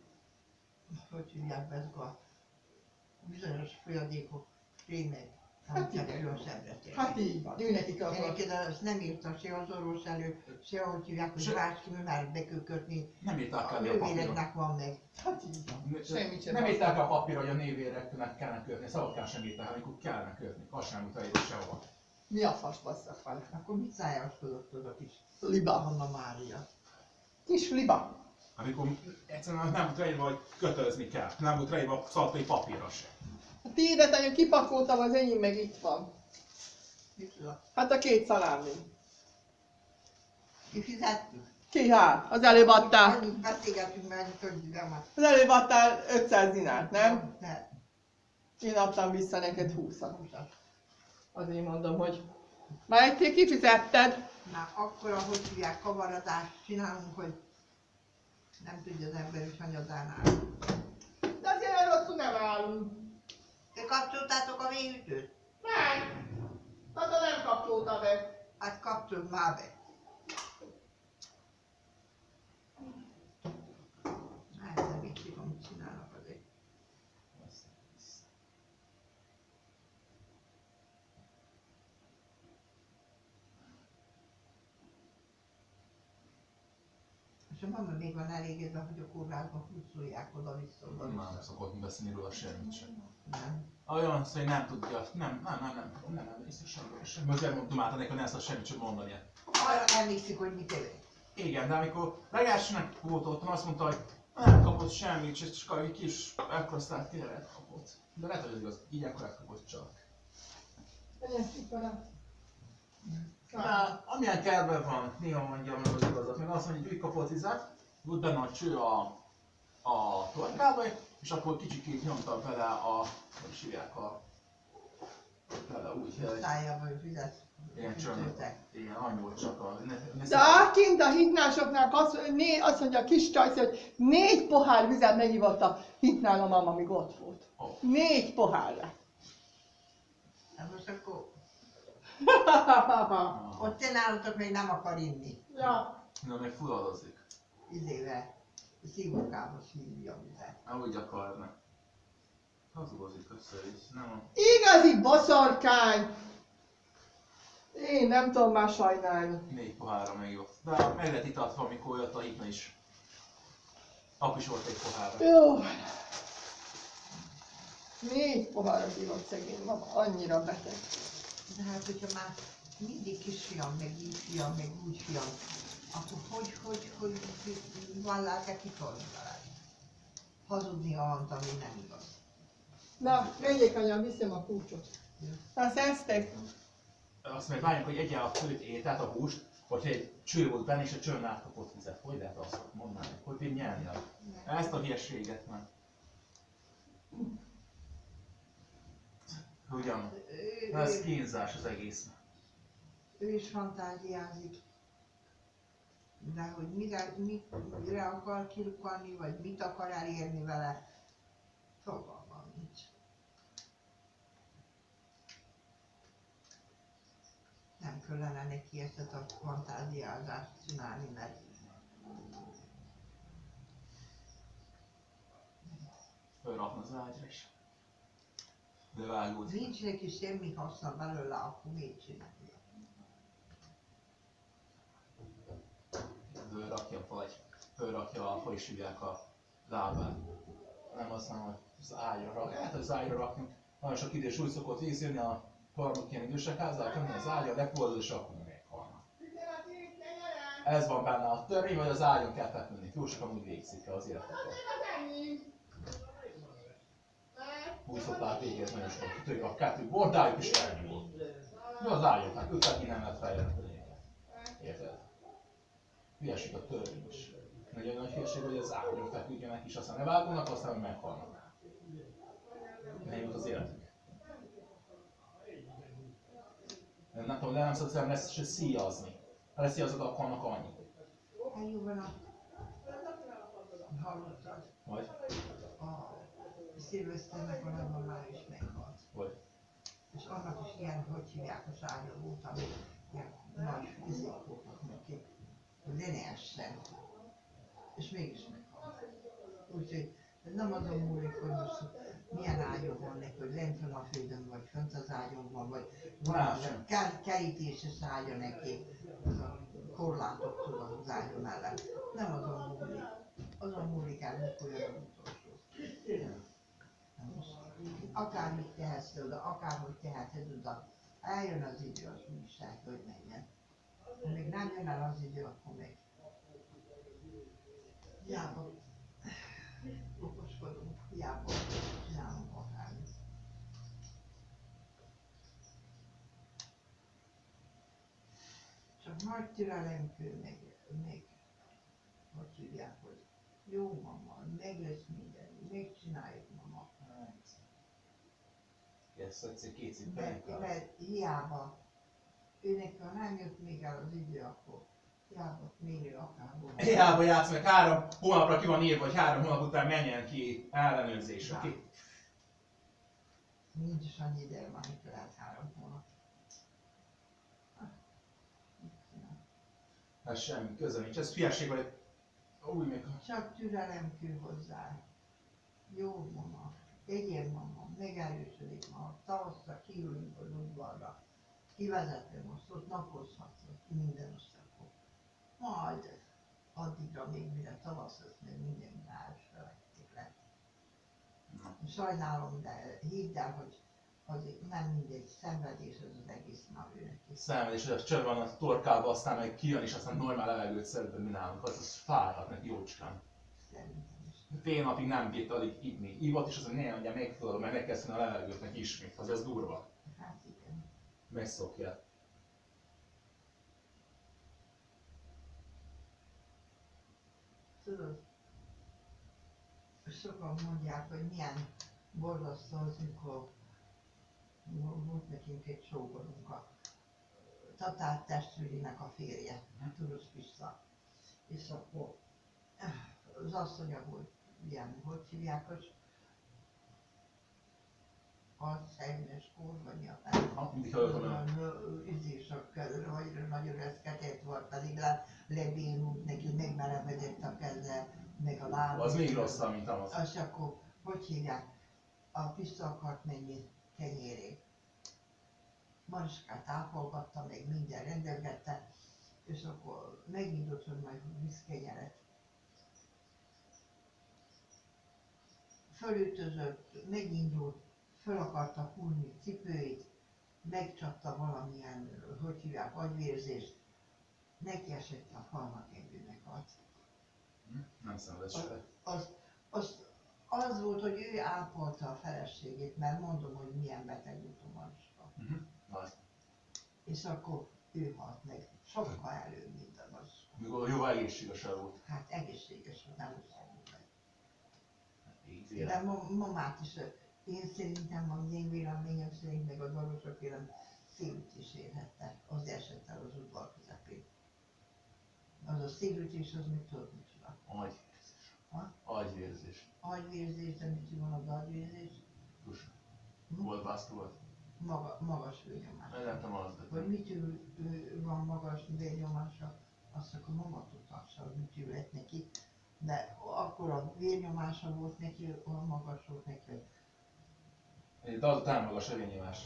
hogy hívják be ezek a bizonyos folyadékok, krémek, Hát igen. külön szebreték. Hát így van, ő nekik Én az neked azt nem írtam se az orvos elő, se ahogy hívják, hogy Se- Rácski, mert be kell kötni. Nem írták A elő a papíron. nővéreknek van meg. Hát így van. Semmit sem Nem írták a papír, hogy a névéreknek kellene kötni, szavakkal sem írták, amikor kellene kötni. Azt sem mutatja sehova. Mi a fasz basszak vele? Akkor mit szájaskodott az a kis Liba. Anna Mária? Kis liba. Amikor egyszerűen nem volt ráírva, hogy kötözni kell. Nem volt ráírva a szaltai papírra se. A tiédet anya kipakoltam, az enyém meg itt van. Micsoda? Hát a két szalámi. Kifizettük? Ki hát? Az előbb adtál, Annyit beszélgetünk, mert annyit tudjuk már. az előbb adtál ötszáz dinárt, nem? Ne. Én adtam vissza neked húszat. Húszat. Azért mondom, hogy már egyszer kifizetted. Már akkor, ahogy hívják, kavaradást csinálunk, hogy nem tudja az ember is anyadánál. De azért olyan rosszul nem állunk. Te kapcsoltátok a mélyütőt? Nem. Tata nem kapcsolta be. Hát kapcsold már be. Hát nem mit tudom, mit csinálnak azért. És a mama még van elégedve, hogy a kórházba húzolják oda-vissza, Már nem oda-vissza. szokott beszélni róla semmit sem. Nem. Olyan, hogy nem tudja, nem, nem, nem, nem, nem, nem, észre semmi sem. Azért mondtam át, hogy nem szabad semmit sem mondani. Arra emlékszik, hogy mit évett. Igen, de amikor legelsőnek volt otthon, azt mondta, hogy nem kapott semmit, és csak egy kis elkrosztált téret kapott. De lehet, hogy az igaz, így akkor kapott csak. Legyen szépen. Na, amilyen terve van, néha mondja meg az igazat, meg azt mondja, hogy úgy kapott izet, volt benne a cső a, a torkába, és akkor kicsikét nyomtam vele a, hogy is hívják a, vele úgy, hogy Szájába, hogy fizet. ilyen csönd, ilyen annyi volt csak a, ne, ne De kint a hitnásoknak azt, né, azt mondja a kis csajsz, hogy négy pohár vizet megivott a hitnál a mama, amíg ott volt. Ó. Négy pohárra. Hát most akkor ott te nálatok még nem akar inni. Ja. Na, még fuladozik. Izével, szívókába szívja a vizet. Hát úgy akarna. Hazugozik össze is, nem a... Igazi boszorkány! Én nem tudom már sajnálni. Négy pohárra megjött. De meg lett itatva, amikor jött a hitna is. Akkor is volt egy pohárra. Jó. Négy pohárra ivott szegény mama, annyira beteg. De hát, hogyha már mindig kisfiam, meg így fiam, meg úgy fiam, akkor hogy, hogy, hogy, hogy vallál-e kitolni vele? Hazudni a ami nem igaz. Na, menjék anya, viszem a kulcsot. Na, szesztek. Azt meg várjuk, hogy egyen a főt ételt, a húst, hogyha egy cső volt benne, és a csőn átkapott vizet. Hogy lehet azt mondani? Hogy így nyelni el? Ezt a hülyeséget már. Ugyan, Ő, ez ő, kínzás az egész. ő is fantáziázik. De hogy mire, mit, mire akar kirukkalni, vagy mit akar elérni vele, fogalmam nincs. Nem kellene neki ezt a fantáziázást csinálni, mert Fölrakna az ágyra is. De vágódik. nincs neki semmi haszna belőle, akkor mit csinálja? Fölrakja, vagy fölrakja a folyosíják a lábát. Nem azt mondom, hogy az ágyra rak. Hát az ágyra rakni. Nagyon sok idős úgy szokott vízjönni a harmadik ilyen idősek házá, könnyen az ágyra, legfordul és akkor meghalnak. Ez van benne a törvény, vagy az ágyon kell feküdni. Túl sokan úgy végzik el az életeket. Úgy szokták végezni nagyon sokan. Kitörjük a kettő bordájuk is ennyi volt. De az ágyon feküdtek, ki nem lehet feljönni a lényeget. Érted? Hülyeség a törvény is. Nagyon nagy hülyeség, hogy az ágyon feküdjenek is, aztán ne vágulnak, aztán meghalnak. Ennyi volt az életük. Nem, nem tudom, de nem szoktam lesz se szíjazni. Ha leszíjazod, akkor annak annyi. Hát jó van a... Hallottad? Vagy? A szilveszternek a nagymamá is meghalt. Vagy? És annak is ilyen, hogy hívják a sárga volt, ami ilyen nagy fizék voltak neki. Hogy ne ne essen. És mégis meghalt. Úgyhogy nem azon múlik, hogy most milyen ágyon van neki, hogy lent van a földön, vagy fönt az ágyon van, vagy Lássam. ker- kerítéses ágya neki, korlátok tudod az ágyon ellen. Nem azon múlik. Azon múlik el, mikor jön az utolsó. Akármit tehetsz oda, akárhogy teheted oda, eljön az idő, az újság, hogy menjen. Ha még nem jön el az idő, akkor még hiába okoskodunk, hiába csinálunk akármit. Csak nagy türelemkő, még, még, hogy hívják, hogy jó mama, meg lesz minden, megcsináljuk mama. Yes, egyszer két szép Mert, mert hiába, őnek ha nem jött még el az idő, akkor hiába mérő akár volna. Hiába játsz meg, három hónapra ki van írva, hogy három hónap után menjen ki ellenőrzésre. Ki? Nincs is annyi ideje, már mikor lehet három hónap. Hát semmi köze nincs, ez hülyeség vagy. Új még. Csak türelem kell hozzá. Jó mama, egyéb mama, megerősödik ma, tavasszal kiülünk az udvarra. Kivezetem azt, ott napozhatsz, ott minden összekor. Majd addigra még mire tavasz lesz, még minden elsővették le. Sajnálom, de hidd el, hogy azért nem mindegy, szenvedés az az egész nap ő neki. Szenvedés, hogy a csöv van a torkába, aztán meg kijön és aztán normál levegőt szeretben mi nálunk, az, az fájhat neki jócskán. Szerintem is. Fél napig nem bírt alig inni. Ivott és azon ne mondja, még tudom, mert megkezdeni a levegőt neki ismét, az ez durva. Hát igen. Megszokja. Tudod, sokan mondják, hogy milyen borzasztó az, mikor volt nekünk egy sógorunk, a Tatár testvérének a férje, Turusz Pista. És akkor az asszonya volt ilyen, hogy hívják, az Alzheimer-es kór, vagy mi a fel. Mindig hallgatom el. Üzések vagy nagyon reszketett volt, pedig le, lebénult neki, megmerevedett a keze, meg a lába. Az még rosszabb, mint az. És akkor, hogy hívják, a Pista akart menni kenyérét. Mariskát ápolgatta, meg minden rendelgette, és akkor megindult, hogy majd visz kenyeret. Fölütözött, megindult, föl akarta húzni cipőit, megcsapta valamilyen, hogy hívják, agyvérzést, neki esett a falnak egyőnek az. Nem szenvedett se. Az, az, az volt, hogy ő ápolta a feleségét, mert mondom, hogy milyen beteg volt a Mariska. Uh-huh. És akkor ő halt meg, sokkal előbb, mint a Mariska. Mikor jó egészségesen volt. Hát egészséges, nem úgy szorult meg. Így De ma, mamát is, én szerintem, az én véleményem szerint, meg az orvosok vélem, szívütés érhette, az esett el az udvar közepén. Az a szívütés, az mit tudod, mit csinál? Agyvérzés. Ha? Agyvérzés. Agyvérzés, de mit van az agyvérzés? Tus. Volt basztult. Maga, magas vérnyomás. Nem az, de... Hogy mitől ő, van magas vérnyomása, azt akkor mama tudhassa, hogy mitől lett neki. De akkor a vérnyomása volt neki, olyan magas volt neki. De azután magas a vérnyomás.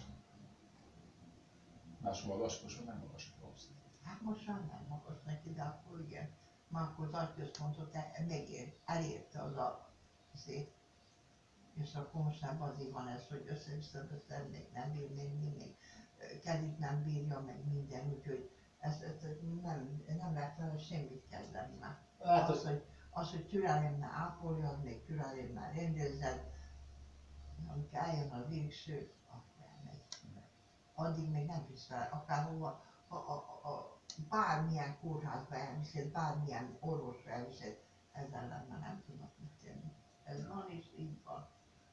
Más magas, most már nem magas. Hát most már nem magas neki, de akkor igen. Már akkor az agyközpontot megér, elérte az a szét. És akkor most már azért van ez, hogy össze-vissza még nem bír menni, még kezét nem bírja, meg minden, úgyhogy ezt, ezt nem, nem lehet vele semmit kezdeni már. Hát Az, hogy, az, hogy türelemmel ápoljad, még türelemmel rendezed, amikor eljön a végső, akkor elmegy. Addig még nem visz fel, akárhova, a, a, a, bármilyen kórházba elviszed, bármilyen orvosra elviszed, ezzel ellen már nem tudnak mit tenni. Ez van és így van.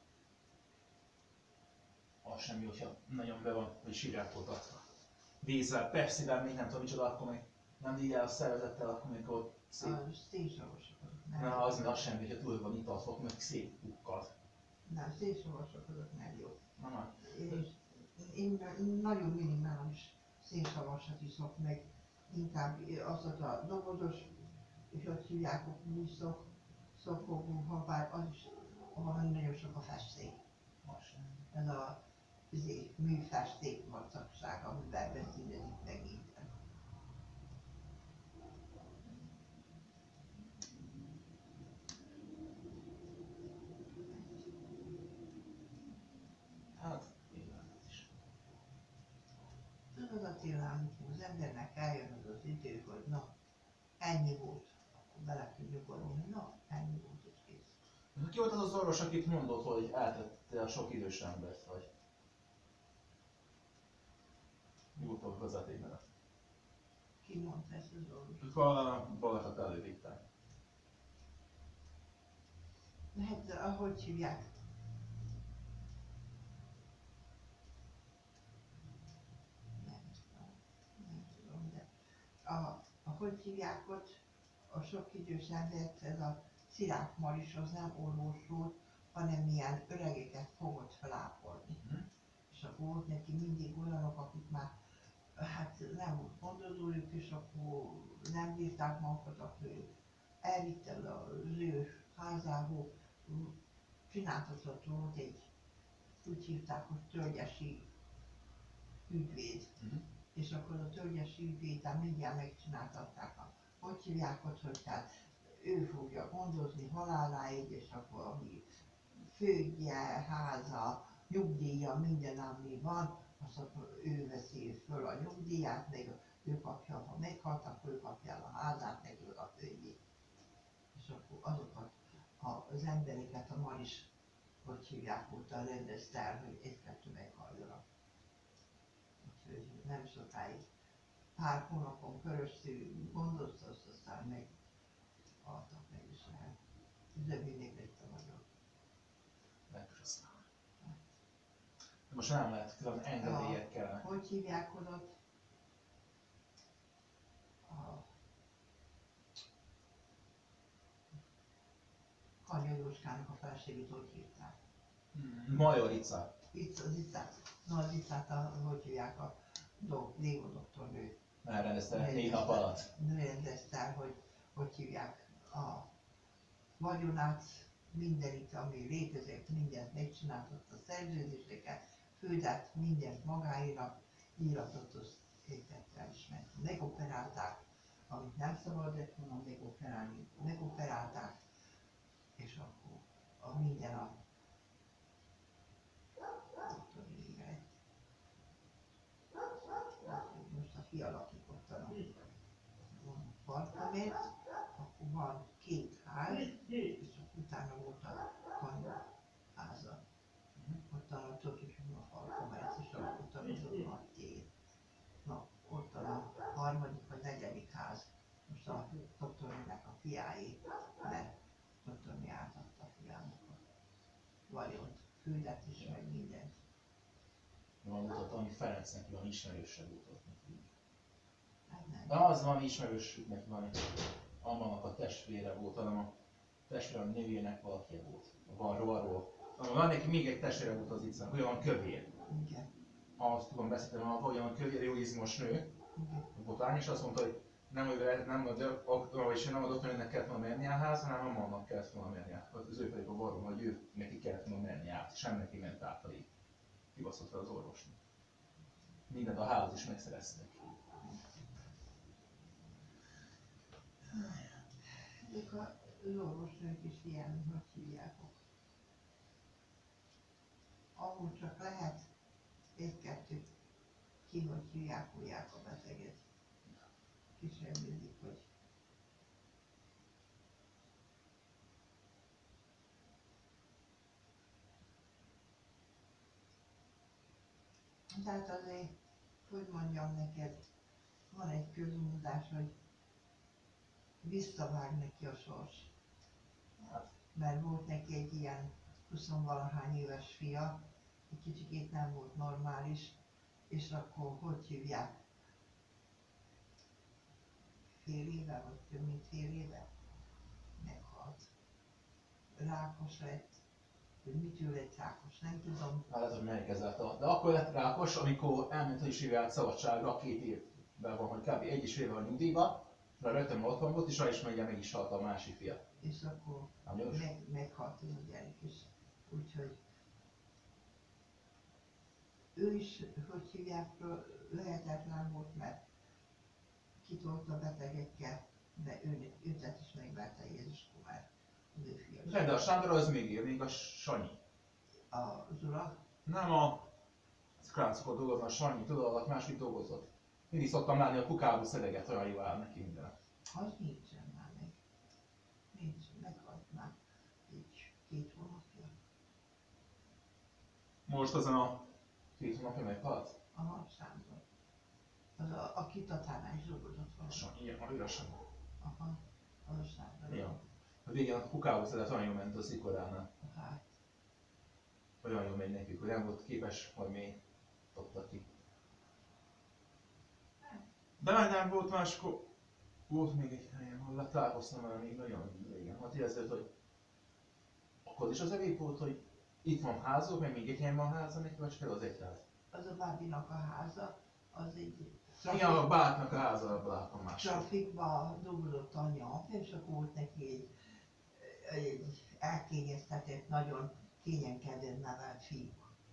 Az semmi, hogyha nagyon be van, hogy sírálkodtatva. Vízzel, perszivel, még nem tudom micsoda, akkor még nem így el a szervezettel, akkor még ott szép. A szénsavasok azok nem. Na, az, az semmi, hogyha túl van itatva, akkor meg szép pukkad. Nem, szénsavasok azok nem jó. Na, na. És én nagyon minimális szénsavasat iszok meg, inkább azt a dobozos, és ott hívják, hogy iszok, szokogó, habár, az is, ahol nagyon sok a festék. Ez a izé, műfesték vacakság, amivel beszínezik megint. Hát, igen, ez is. Tudod Attila, amikor az embernek eljön az az idő, hogy na, ennyi volt, akkor bele tud nyugodni, hogy na, ennyi volt, és kész. Ki volt az az orvos, akit mondott, hogy eltette a sok idős embert, vagy? Mi volt a vezetékneve? Ki mondta ezt az orvos? Ők a baleset elővitták. Hát, ahogy hívják? Nem tudom, nem tudom, de a, ahogy hívják ott a sok idős embert, ez a Szirák Maris az nem orvos volt, hanem ilyen öregeket fogott felápolni. Mhm. És akkor volt neki mindig olyanok, akik már hát nem volt gondozójuk, és akkor nem bírták magukat, akkor ő elvitte az ő házához, csináltatott volt egy, úgy hívták, hogy tölgyesi ügyvéd. Mhm. És akkor a tölgyesi ügyvéddel mindjárt megcsináltatták a, hogy hívják ott, hogy tehát ő fogja gondozni haláláig, és akkor ami földje, háza, nyugdíja, minden ami van, azt akkor ő veszi föl a nyugdíját, meg ő kapja, ha meghalt, akkor ő kapja a házát, meg ő a földjét. És akkor azokat az embereket a Maris, hogy hívják, óta rendezte el, hogy egy-kettő meghalljanak. Úgyhogy nem sokáig, pár hónapon köröztül gondozta, azt aztán meghaltak meg is el. De mindig lett a nagyon. Megköszönöm. De most nem lehet, külön engedélyek kellene. Hogy hívják oda? A Kanya Jóskának a feleségét hogy hívták? Major Ica. Itt az Icát. Na az Icát, a, hogy hívják a do, Lévo doktornő. Elrendezte négy nap alatt. Rendezte el, hogy hogy hívják a vagyonát, mindenit, ami létezett, mindent megcsináltott, a szerződéseket, földet, mindent magáénak, íratot, azt értettel is meg. Megoperálták, amit nem szabadott volna megoperálni, megoperálták, és akkor a minden a most a kialakítottanak parkamért, akkor van két ház, és utána volt a kanya háza. Ott a Csoki a parkamért, és akkor ott a nagy tér. Na, ott a harmadik vagy negyedik ház, most a doktornének a fiáé, mert doktorné átadta a fiának a vagyont, földet is, meg mindent. Van mutató, ami Ferencnek van ismerősebb utat neki. Hát nem. De az van ismerős neki van, Ammannak a testvére volt, hanem a testvérem nőjének valaki volt. Varról, arról. Van neki még egy testvére volt az Icának, olyan kövér. Igen. Azt tudom beszélni, hogy olyan kövér, jó izmos nő, Igen. botány, és azt mondta, hogy nem, hogy nem, vagyis nem a doktornének kellett volna menni a ház, hanem Ammannak kellett volna menni át. Az ő pedig a varról, hogy ő neki kellett volna menni át, és nem neki ment át pedig. Kibaszott fel az orvosnak. Mindent a házat is megszereztek. Ezek az orvosnők is ilyen, hogy hívják. Ahol csak lehet, egy-kettő ki, hogy hívják, hívják a beteget. Kísérlődik, hogy tehát azért, hogy mondjam neked, van egy közmondás, hogy visszavág neki a sors. Mert volt neki egy ilyen huszonvalahány éves fia, egy kicsikét nem volt normális, és akkor hogy hívják? Fél éve, vagy több mint fél éve meghalt. Rákos lett, hogy mitől lett rákos, nem tudom. Hát ez, hogy melyik ez lett a... De akkor lett rákos, amikor elment is évvel szabadságra, két évben van, hogy kb. egy és fél éve a nyugdíjba, de rögtön otthon volt, és rá is megye meg is halt a másik fia. És akkor meg, meghalt ez a gyerek is. Úgyhogy ő is, hogy hívják, lehetetlen volt, mert kitolta betegekkel, de ő, őtet is megverte Jézus Komár, az ő fia. De a Sándor az még él, még a Sanyi. Az ura? Nem a Skráckor dolgozna, a Sanyi, tudod, alatt máshogy dolgozott. Mindig szoktam látni a kukába szedeget, olyan jó áll neki minden. Az nincsen már még. Nincs, meghalt már így két hónapja. Most azon a két hónapja meghalt? Aha, Sándor. Az a, a kitatánál is dolgozott A valami. Sanyi, igen, a őre Sanyi. Aha, az a Sándor. Ja. A végén a kukába szedet olyan jól ment a szikoránál. Hát, Olyan jól megy nekik, hogy nem volt képes, hogy még dobta ki. De már nem volt máskor. Volt még egy helyen, ahol találkoztam vele még nagyon régen. Hát érzed, hogy akkor is az evék volt, hogy itt van házuk, meg még egy helyen van háza neki, vagy csak az egy ház? az a Bábinak a háza, az egy Igen, a bátynak a háza, abban látom más. trafikba dolgozott anyja, és akkor volt neki egy, egy elkényeztetett, nagyon kényenkedően nevelt fiú,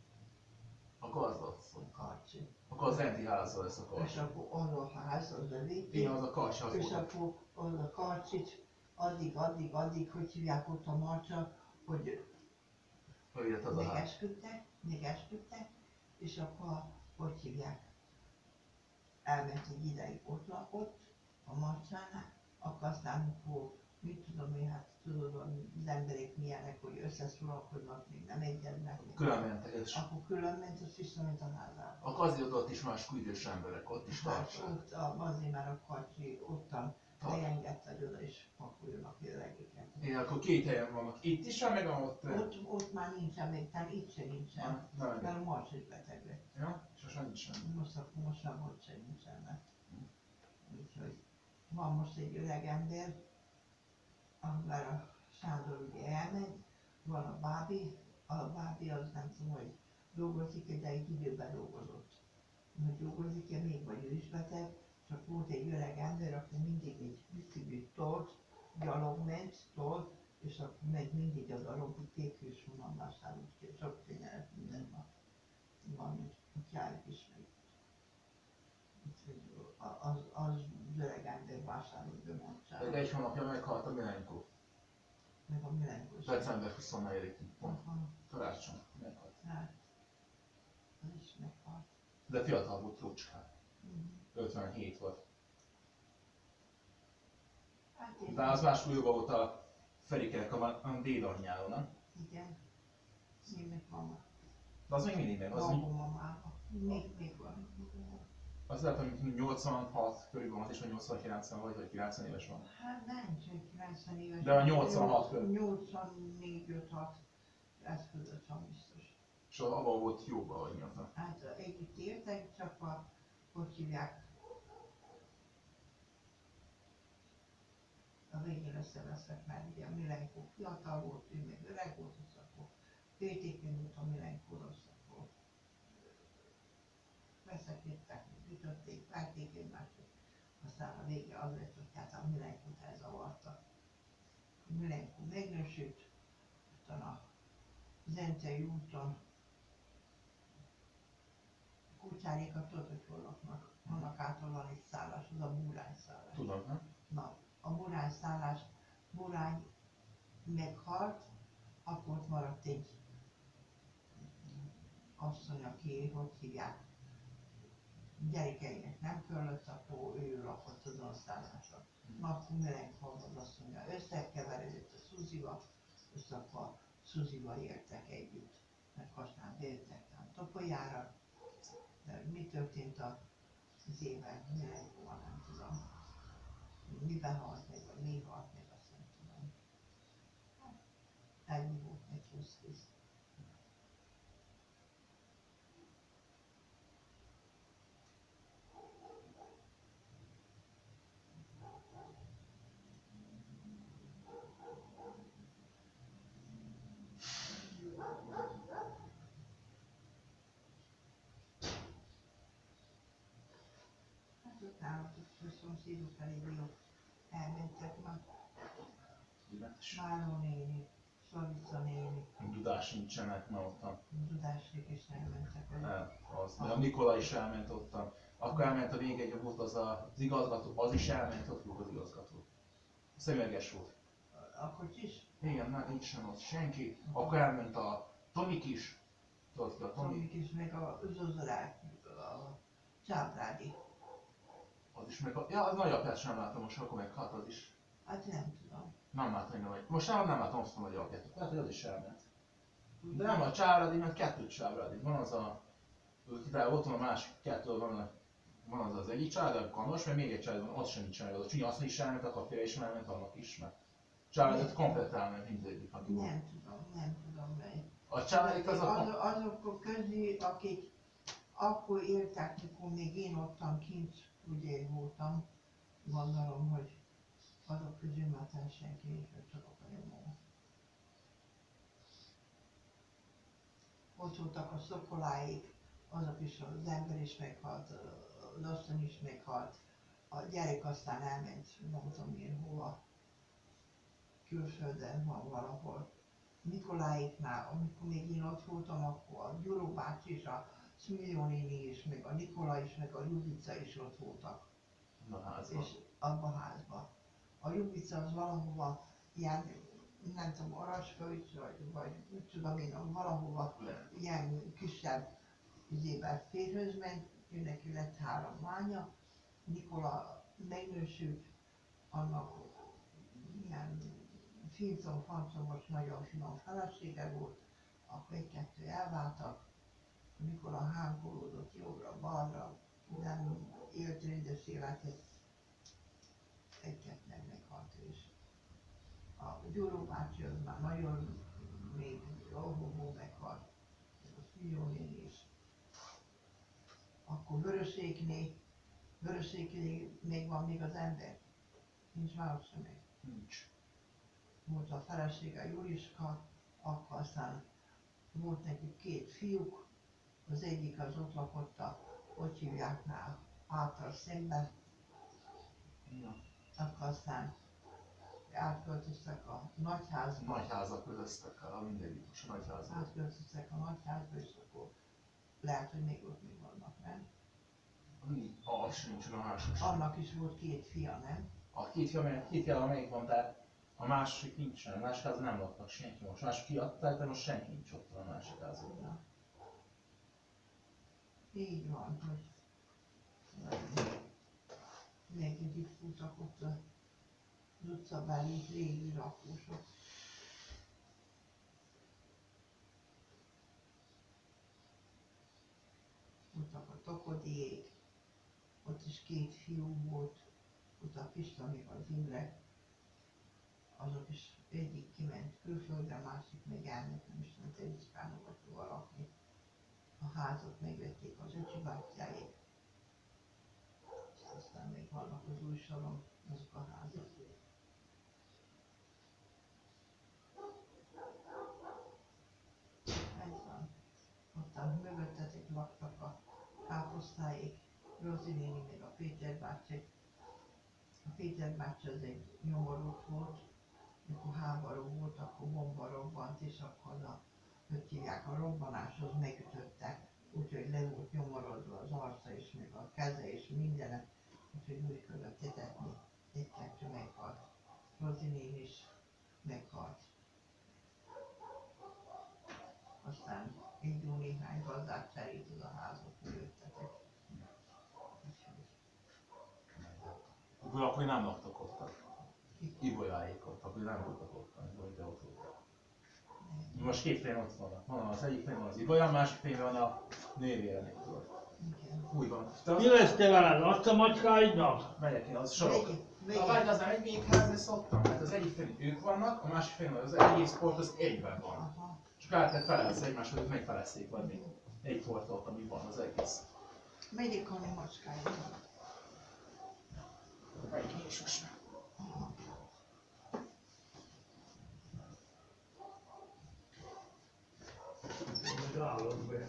A gazdasszony. Karcsi. Akkor az renti háza lesz a És Karcsi. akkor az a ház, az a végén, Igen, az a Karcsi, az és volt. akkor az a Karcsit addig, addig, addig, hogy hívják ott a Marcsa, hogy Hogy jött az a még ház. esküdtek, még esküdtek, és akkor, hogy hívják, elment egy ideig ott lakott, a Marcsánál, akkor aztán, amikor, mit tudom én, hát tudod, az emberek milyenek, hogy összeszólalkodnak, még nem egyeznek. Külön mentek, és Akkor külön ment, az visszament a házába. akkor azért ott is más idős emberek, ott is Hát tartsak. ott a, azért már a Karcsi ottan leengedte, hogy oda is pakoljanak öregeket. Igen, akkor két helyen vannak. Itt is van, meg ott. Ott, ott már nincsen, még talán itt sem nincsen, Nem, mert a Marcs is beteg lett. Ja, és a Sanyi sem. Most akkor most már ott sem nincsen, mert úgyhogy van most egy öreg ember, amivel a Sándor ugye elmegy, van a Bábi, a Bábi az nem tudom, hogy dolgozik, de egy időben dolgozott. Hogy dolgozik-e még, vagy ő is beteg, csak volt egy öreg ember, aki mindig egy biciklit tolt, gyalog ment, tolt, és akkor megy mindig az a robiték, honnan vásárolt ki, sok tényleg minden nap. Van, kutyájuk is meg. Úgyhogy az, az öreg ember vásárolt be Egy Marcsára. egy hónapja meghalt a Milenko. Meg a Milenkos. December huszonnegyedikén. Pont. Aha, Karácsony. Meghalt. hát, az is meghalt. De fiatal volt Lucskán. Mhm. ötvenhét volt. Hát én, De az más újban volt a Ferikerek a, a dédanyjáról, nem? igen, német mama. De az még mindig meg. Az, Maga mamába. Még, még van. az lehet, hogy nyolcvanhat körül van, és vagy nyolcvankilencven vagy, vagy kilencven éves van. Hát nem csak kilencven éves. De a nyolcvanhat körül. nyolcvannégy öt hat ez között van biztos. És abban volt jóban, hogy nyomta. Hát együtt éltek, csak a, hogy hívják, a végén összeveszek, mert ugye a Milenko fiatal volt, ő még öreg volt, és akkor féltékeny volt a Milenkóról, akkor veszekedtek, ütötték, verték egymást, aztán a vége az lett, hogy hát a Milenkót elzavarta. A Milenkó megnősült, utána a Zencei úton kutyárékat tudod, hogy hol laknak. Annak által van egy szállás, az a Burány szállás. Tudom, nem? Na, a Burány szállás, Burány meghalt, akkor ott maradt egy asszony, aki, hogy hívják, gyerekeinek nem kellett, akkor ő lakott azon a szálláson. Na, akkor Milenkó az asszonya összekeveredett a Szuzival, és akkor Szuzival éltek együtt, mert aztán bejöttek a Topolyára. De mi történt az éven, Milenkóval nem tudom. Miben halt meg, vagy mi halt meg, azt nem tudom. Ennyi volt neki húsz-húsz. Hát ott állapot, a szomszédok elég jó elmentek ma. Ügyletes. Máló néni, Slavica néni. Dudás nincsenek, mert ottan. Dudásék is elmentek. El, az. De a Nikola is elment ottan. Akkor elment a vége, volt az a, az igazgató, az is elment, ott volt az igazgató. Szemüveges volt. A kocsis? Igen, már nincsen ott senki. Akkor elment a Tomik is. Tudod ki a Tomi? Tomik is, meg a Zozorák, a Csábrádi. Az is meg a... Ja, az nagyapját sem láttam most, akkor meghalt az is. Hát nem tudom. Nem látom, hogy nem. Most nem, nem látom azt a nagyapját. Lehet, hogy az is elment. De nem a Csábrádi, mert kettő Csábrádi. Van az a... De ott van a másik kettő, van, a, van az az egyik család, a Kanos, mert még egy család van, az sem nincs meg. Az a Csúnya azt is elment, a kapja is elment, annak is meg. Családot komplet elment mindegyik, aki van. Nem tudom, nem tudom mely. A családik az a... Az, azok közé, akik akkor éltek, mikor még én ottan kint ugye voltam, gondolom, hogy azok közül már tán senki nincs, hogy csak a kanyomó. Ott voltak a szokoláik, azok is, az ember is meghalt, az asszony is meghalt, a gyerek aztán elment, nem tudom én hova, külföldön van valahol. Nikoláiknál, amikor még én ott voltam, akkor a Gyuró bácsi és a Szmiljó néni is, meg a Nikola is, meg a Judica is ott voltak. Na házban. És abban a házban. A Judica az valahova ilyen, nem tudom, Arasföld, vagy, vagy úgy tudom én, valahova ilyen kisebb üzével férhöz ment, ő neki lett három lánya. Nikola megnősült, annak ilyen fincom, fancomos, nagyon finom felesége volt, akkor egy-kettő elváltak, amikor a hángolódott jobbra-balra, nem élt rendes életet, egy-kettő meghalt is. A Gyuró bácsi az már nagyon még óvóvó meghalt, a Szmiljó néni is. Akkor Vörösékné, Vörösékné még van még az ember, nincs már ott sem meg. Nincs. Volt a felesége Juliska, akkor aztán volt neki két fiúk, az egyik az ott lakott a, ott hívjáknál, által szemben, Ja. akkor aztán átköltöztek a nagyházba, Nagyházak közöztek el, a mindegyik most a nagyházak. átköltöztek a nagyházba, és akkor lehet, hogy még ott még vannak, nem? Az sem nincs, a másik sem. Annak is volt két fia, nem? A két fia, amelyik, két fia, amelyik van, tehát a másik nincsen, a másik házban nem laknak senki most. A másik kiadták, de most senki nincs ott a másik házban. Ja. Így van, hogy nekik itt futtak ott az utcabeli régi rakósok. Voltak a Tokodiék, ott is két fiú volt, ott a Pista, még az Imre, azok is egyik kiment külföldre, másik még elment, nem is tudom, Terizskának vagy hova lakni. A házat megvették az öcsi bátyjáék, és aztán még vannak az új soron azok a házak. Ez van. Ottan mögöttetek laktak a káposztáék, Rozi néni meg a Péter bácsi. A Péter bácsi az egy nyomorult volt, mikor háború volt, akkor bomba robbant, és akkor a, hogy hívják, a robbanáshoz megütötte, úgyhogy le volt nyomorodva az arca is, meg a keze és mindene, úgyhogy úgy kellett etetni, egy-kettő meghalt. Rozi néni is meghalt. Aztán egy jó néhány gazdát cserélt az a házat mögöttetek. Akkor akkor nem laktak ott. Ibolyáik ott, akkor nem voltak ott, hogy de ott voltak. Most két fény ott vannak. Van az egyik fény van az Ibolya, a másik fény van a nővére. Igen. Úgy van. Mi lesz te veled? Azt a macskáidnak? Megyek én, az sorok. Megyek. A vágy az nem egy még házni szoktam, mert az egyik fény ők vannak, a másik fény az egész port az egyben van. Aha. Csak át lehet felelni egymáshoz, hogy megfelezték vagy egy portot, ami van az egész. Megyik a macskáinak. Melyik Jézus meg? Megállok be.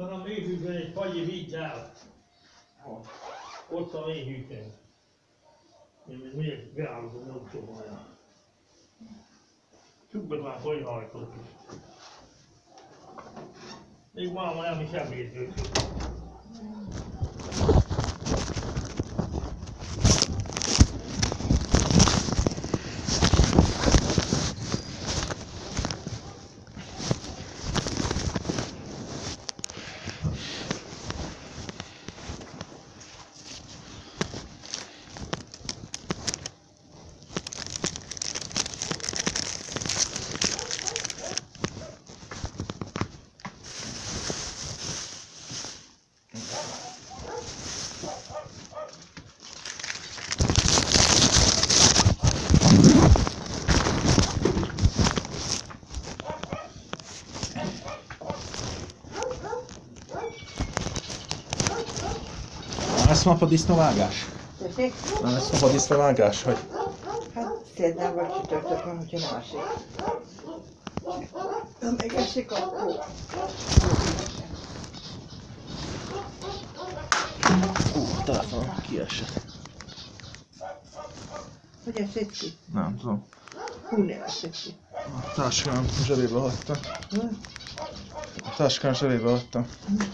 van a mélyhűtőn egy fagyi vigyál. Ott a mélyhűtőn. Én miért beállom, nem tudom olyan. Csukban már hogy hajtott. Még máma nem is ebédlőtt. Lesz ma disznóvágás? Tessék? Nem lesz ma disznóvágás, hogy? Hát szerdán vagy csütörtökön, hogyha nem esik. Ha megesik, akkor... Ú, a telefonom kiesett. Hogy esett ki? Nem tudom. Hú, nem esett ki. A táskám zsebébe hagytam. Hm? A táskám zsebébe hagytam.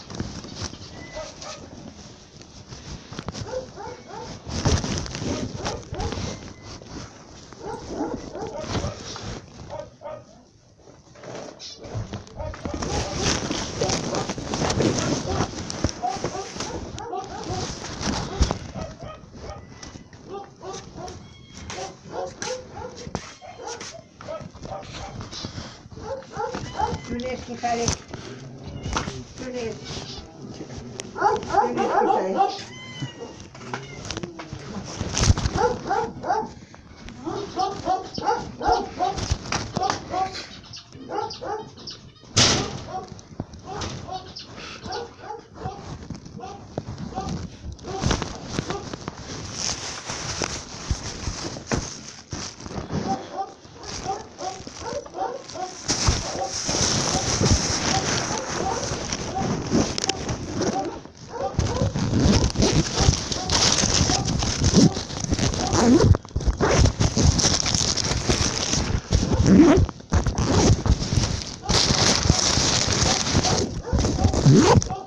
Tűnész kifelé. Tűnész. Tűnész kifelé. Mm-hmm.